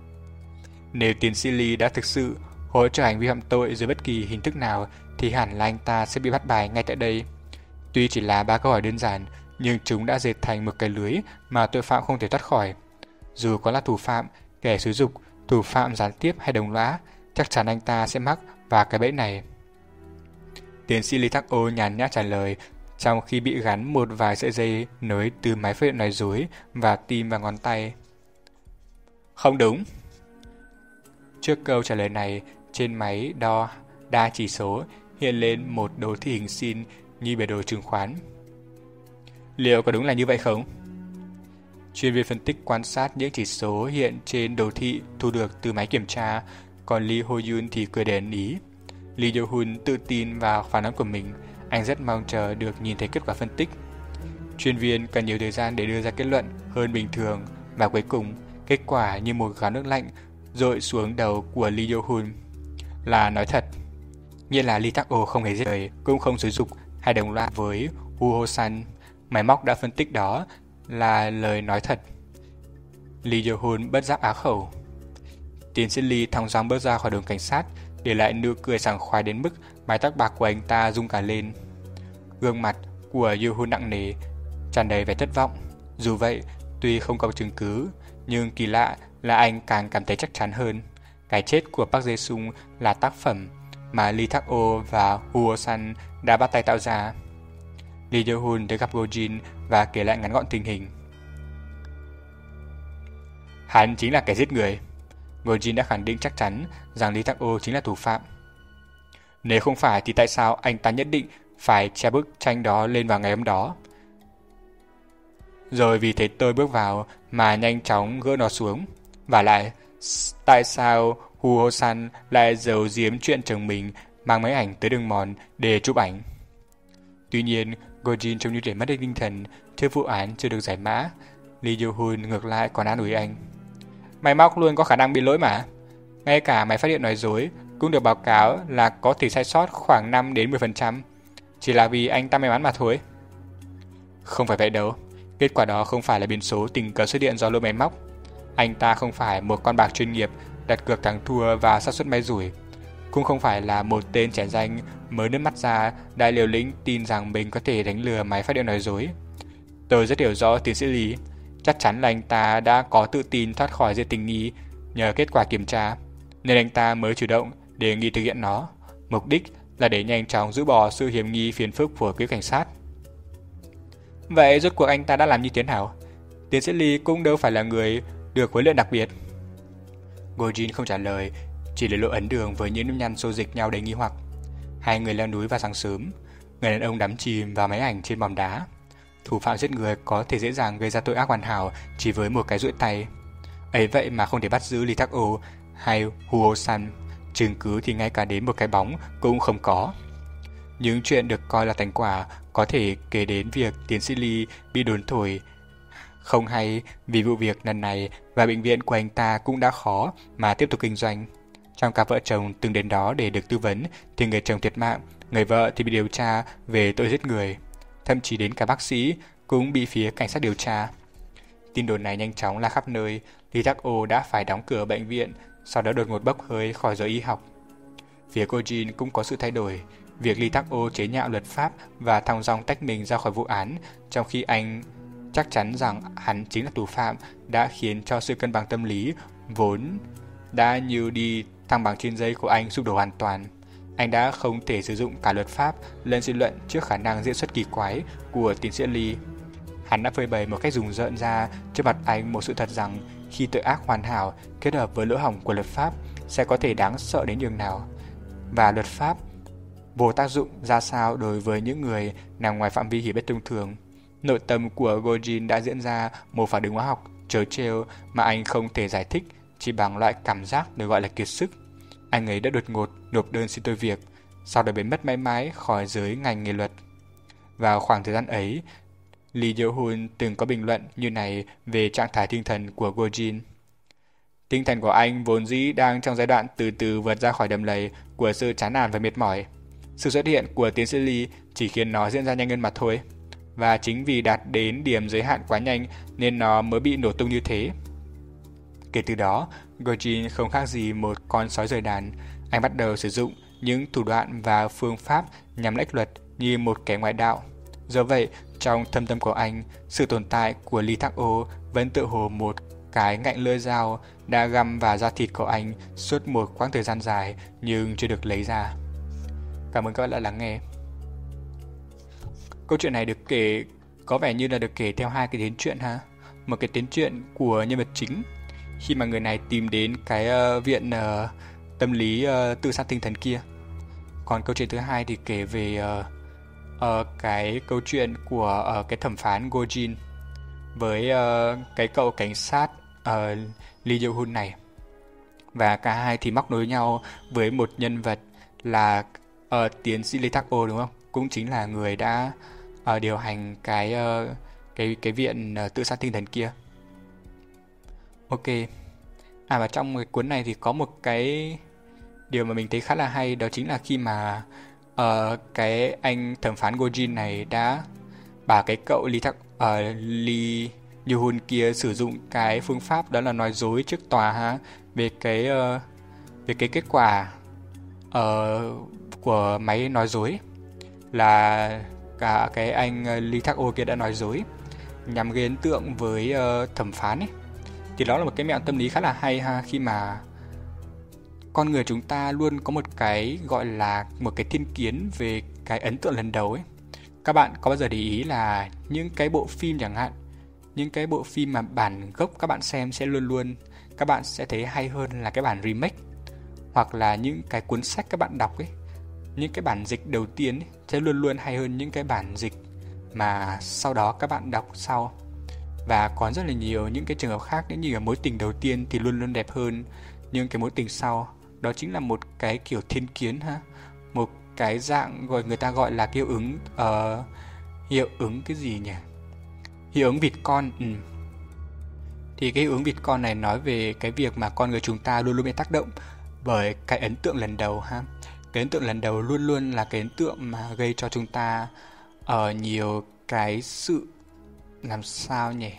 Nếu tiến sĩ Lee đã thực sự hỗ trợ hành vi phạm tội dưới bất kỳ hình thức nào, thì hẳn là anh ta sẽ bị bắt bài ngay tại đây. Tuy chỉ là ba câu hỏi đơn giản, nhưng chúng đã dệt thành một cái lưới mà tội phạm không thể thoát khỏi. Dù có là thủ phạm, kẻ xúi giục, thủ phạm gián tiếp hay đồng lõa, chắc chắn anh ta sẽ mắc vào cái bẫy này. Tiến sĩ Lee Thak-o nhàn nhã trả lời, trong khi bị gắn một vài sợi dây nối từ máy phát hiện nói dối và tim và ngón tay. Không đúng. Trước câu trả lời này, trên máy đo đa chỉ số hiện lên một đồ thị hình sin như biểu đồ chứng khoán. Liệu có đúng là như vậy không? Chuyên viên phân tích quan sát những chỉ số hiện trên đồ thị thu được từ máy kiểm tra, còn Lee Ho-yun thì cười đèn ý. Lee Yo-hun tự tin vào phán đoán của mình, anh rất mong chờ được nhìn thấy kết quả phân tích. Chuyên viên cần nhiều thời gian để đưa ra kết luận hơn bình thường, và cuối cùng, kết quả như một gáo nước lạnh dội xuống đầu của Lee Yo-hun. Là nói thật. Nghĩa là Lee Thak-o không hề giết người, cũng không xúi giục hay đồng loạt với Woo Ho-san. Máy móc đã phân tích đó là lời nói thật. Lee Yo-hun bất giác á khẩu. Tiến sĩ Lee thong dong bước ra khỏi đồn cảnh sát, để lại nụ cười sảng khoái đến mức mái tóc bạc của anh ta rung cả lên. Gương mặt của Yo-hun nặng nề, tràn đầy vẻ thất vọng. Dù vậy, tuy không có chứng cứ, nhưng kỳ lạ là anh càng cảm thấy chắc chắn hơn. Cái chết của Park Jae-sung là tác phẩm mà Lee Thak-o và Woo Ho-san đã bắt tay tạo ra. Lee Yo-hun tới gặp Go-jin và kể lại ngắn gọn tình hình. Hắn chính là kẻ giết người. Go-jin đã khẳng định chắc chắn rằng Lee Thak-o chính là thủ phạm. Nếu không phải thì tại sao anh ta nhất định phải treo bức tranh đó lên vào ngày hôm đó? Rồi vì thế tôi bước vào mà nhanh chóng gỡ nó xuống. Và lại, tại sao Woo Ho-san lại giấu giếm chuyện chồng mình mang máy ảnh tới đường mòn để chụp ảnh? Tuy nhiên, Gojin trông như để mất đi tinh thần trước vụ án chưa được giải mã. Lee Yo-hun ngược lại còn an ủi anh. Máy móc luôn có khả năng bị lỗi mà. Ngay cả máy phát hiện nói dối cũng được báo cáo là có thể sai sót khoảng năm đến mười phần trăm. Chỉ là vì anh ta may mắn mà thôi. Không phải vậy đâu. Kết quả đó không phải là biến số tình cờ xuất hiện do lỗi máy móc. Anh ta không phải một con bạc chuyên nghiệp đặt cược thắng thua và xác suất may rủi. Cũng không phải là một tên trẻ danh mới nước mắt ra đã liều lĩnh tin rằng mình có thể đánh lừa máy phát điện nói dối. Tôi rất hiểu rõ tiến sĩ Lý. Chắc chắn là anh ta đã có tự tin thoát khỏi diện tình nghi nhờ kết quả kiểm tra, nên anh ta mới chủ động đề nghị thực hiện nó. Mục đích là để nhanh chóng rũ bỏ sự hiểm nghi phiền phức của phía cảnh sát. Vậy rốt cuộc anh ta đã làm như thế nào? Tiến sĩ Lý cũng đâu phải là người được huấn luyện đặc biệt. Gojin không trả lời, chỉ để lộ ấn đường với những nếp nhăn xô dịch nhau đầy nghi hoặc. Hai người leo núi vào sáng sớm. Người đàn ông đắm chìm vào máy ảnh trên mỏm đá. Thủ phạm giết người có thể dễ dàng gây ra tội ác hoàn hảo chỉ với một cái duỗi tay. Ấy vậy mà không thể bắt giữ Lee Tak-oh hay Hu Ho-san. Chứng cứ thì ngay cả đến một cái bóng cũng không có. Những chuyện được coi là thành quả có thể kể đến việc tiến sĩ Lee bị đồn thổi không hay vì vụ việc lần này và bệnh viện của anh ta cũng đã khó mà tiếp tục kinh doanh. Trong cặp vợ chồng từng đến đó để được tư vấn thì người chồng thiệt mạng, người vợ thì bị điều tra về tội giết người. Thậm chí đến cả bác sĩ cũng bị phía cảnh sát điều tra. Tin đồn này nhanh chóng lan khắp nơi. Lee Tak-oh đã phải đóng cửa bệnh viện, sau đó đột ngột bốc hơi khỏi giới y học. Phía Gojin cũng có sự thay đổi. Việc Lee Tak-oh chế nhạo luật pháp và thong dong tách mình ra khỏi vụ án, trong khi anh chắc chắn rằng hắn chính là thủ phạm, đã khiến cho sự cân bằng tâm lý vốn đã như đi thăng bằng trên dây của anh sụp đổ hoàn toàn. Anh đã không thể sử dụng cả luật pháp lên suy luận trước khả năng diễn xuất kỳ quái của tiến sĩ Lee. Hắn đã phơi bày một cách rùng rợn ra trước mặt anh một sự thật rằng khi tội ác hoàn hảo kết hợp với lỗ hổng của luật pháp sẽ có thể đáng sợ đến nhường nào, và luật pháp vô tác dụng ra sao đối với những người nằm ngoài phạm vi hiểu biết thông thường. Nội tâm của Gojin đã diễn ra một phản ứng hóa học trớ trêu mà anh không thể giải thích chỉ bằng loại cảm giác được gọi là kiệt sức. Anh ấy đã đột ngột nộp đơn xin thôi việc, sau đó biến mất mãi mãi khỏi giới ngành nghề luật. Vào khoảng thời gian ấy, Lee Yo-hun từng có bình luận như này về trạng thái tinh thần của Gojin. Tinh thần của anh vốn dĩ đang trong giai đoạn từ từ vượt ra khỏi đầm lầy của sự chán nản và mệt mỏi. Sự xuất hiện của tiến sĩ Lee chỉ khiến nó diễn ra nhanh hơn mà thôi. Và chính vì đạt đến điểm giới hạn quá nhanh nên nó mới bị nổ tung như thế. Kể từ đó, Gojin không khác gì một con sói rời đàn. Anh bắt đầu sử dụng những thủ đoạn và phương pháp nhằm lách luật như một kẻ ngoại đạo. Do vậy, trong thâm tâm của anh, sự tồn tại của Lee Tak-oh vẫn tự hồ một cái ngạnh lưỡi dao đã găm vào da thịt của anh suốt một quãng thời gian dài nhưng chưa được lấy ra. Cảm ơn các bạn đã lắng nghe. Câu chuyện này được kể có vẻ như là được kể theo hai cái tiến truyện ha. Một cái tiến truyện của nhân vật chính khi mà người này tìm đến cái uh, viện uh, tâm lý uh, tự sát tinh thần kia. Còn câu chuyện thứ hai thì kể về uh, uh, cái câu chuyện của uh, cái thẩm phán Gojin với uh, cái cậu cảnh sát uh, Lee Yo-hun này. Và cả hai thì móc nối nhau với một nhân vật là uh, tiến sĩ Lee Tak-oh, đúng không? Cũng chính là người đã uh, điều hành cái uh, cái cái viện uh, tự sát tinh thần kia. Ok. À, và trong cái cuốn này thì có một cái điều mà mình thấy khá là hay, đó chính là khi mà uh, cái anh thẩm phán Gojin này đã bảo cái cậu Lee Tak uh, Lee Yo-hun kia sử dụng cái phương pháp đó là nói dối trước tòa ha, về cái uh, về cái kết quả uh, của máy nói dối, là cả cái anh Lee Tak-oh kia đã nói dối nhằm gây ấn tượng với uh, thẩm phán ấy. Thì đó là một cái mẹo tâm lý khá là hay ha, khi mà con người chúng ta luôn có một cái gọi là một cái thiên kiến về cái ấn tượng lần đầu ấy. Các bạn có bao giờ để ý là những cái bộ phim chẳng hạn, những cái bộ phim mà bản gốc các bạn xem sẽ luôn luôn các bạn sẽ thấy hay hơn là cái bản remake, hoặc là những cái cuốn sách các bạn đọc ấy, những cái bản dịch đầu tiên ấy, sẽ luôn luôn hay hơn những cái bản dịch mà sau đó các bạn đọc sau. Và còn rất là nhiều những cái trường hợp khác, nếu như là mối tình đầu tiên thì luôn luôn đẹp hơn nhưng cái mối tình sau. Đó chính là một cái kiểu thiên kiến ha, một cái dạng gọi người ta gọi là hiệu ứng uh, Hiệu ứng cái gì nhỉ? Hiệu ứng vịt con. Ừ. Thì cái hiệu ứng vịt con này nói về cái việc mà con người chúng ta luôn luôn bị tác động bởi cái ấn tượng lần đầu ha. Cái ấn tượng lần đầu luôn luôn là cái ấn tượng mà gây cho chúng ta ở nhiều cái sự làm sao nhỉ?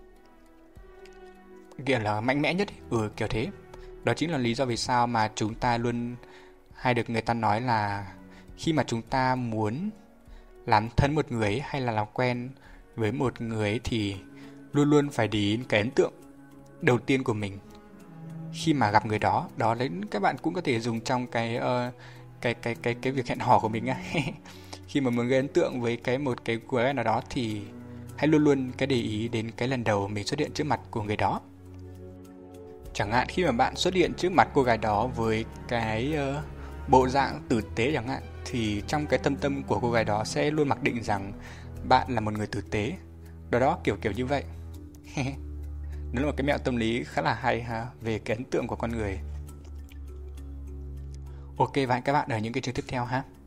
Kiểu là mạnh mẽ nhất ấy. Ừ, kiểu thế. Đó chính là lý do vì sao mà chúng ta luôn hay được người ta nói là khi mà chúng ta muốn làm thân một người ấy, hay là làm quen với một người ấy, thì luôn luôn phải để ý cái ấn tượng đầu tiên của mình khi mà gặp người đó. Đó đấy, các bạn cũng có thể dùng trong cái uh, cái cái cái cái việc hẹn hò của mình á. Khi mà muốn gây ấn tượng với cái một cái cô gái nào đó thì hãy luôn luôn cái để ý đến cái lần đầu mình xuất hiện trước mặt của người đó. Chẳng hạn khi mà bạn xuất hiện trước mặt cô gái đó với cái uh, bộ dạng tử tế chẳng hạn, thì trong cái tâm tâm của cô gái đó sẽ luôn mặc định rằng bạn là một người tử tế. Đó đó, kiểu kiểu như vậy. Đó là một cái mẹo tâm lý khá là hay ha, về cái ấn tượng của con người. Ok, và hẹn các bạn ở những cái chương tiếp theo ha.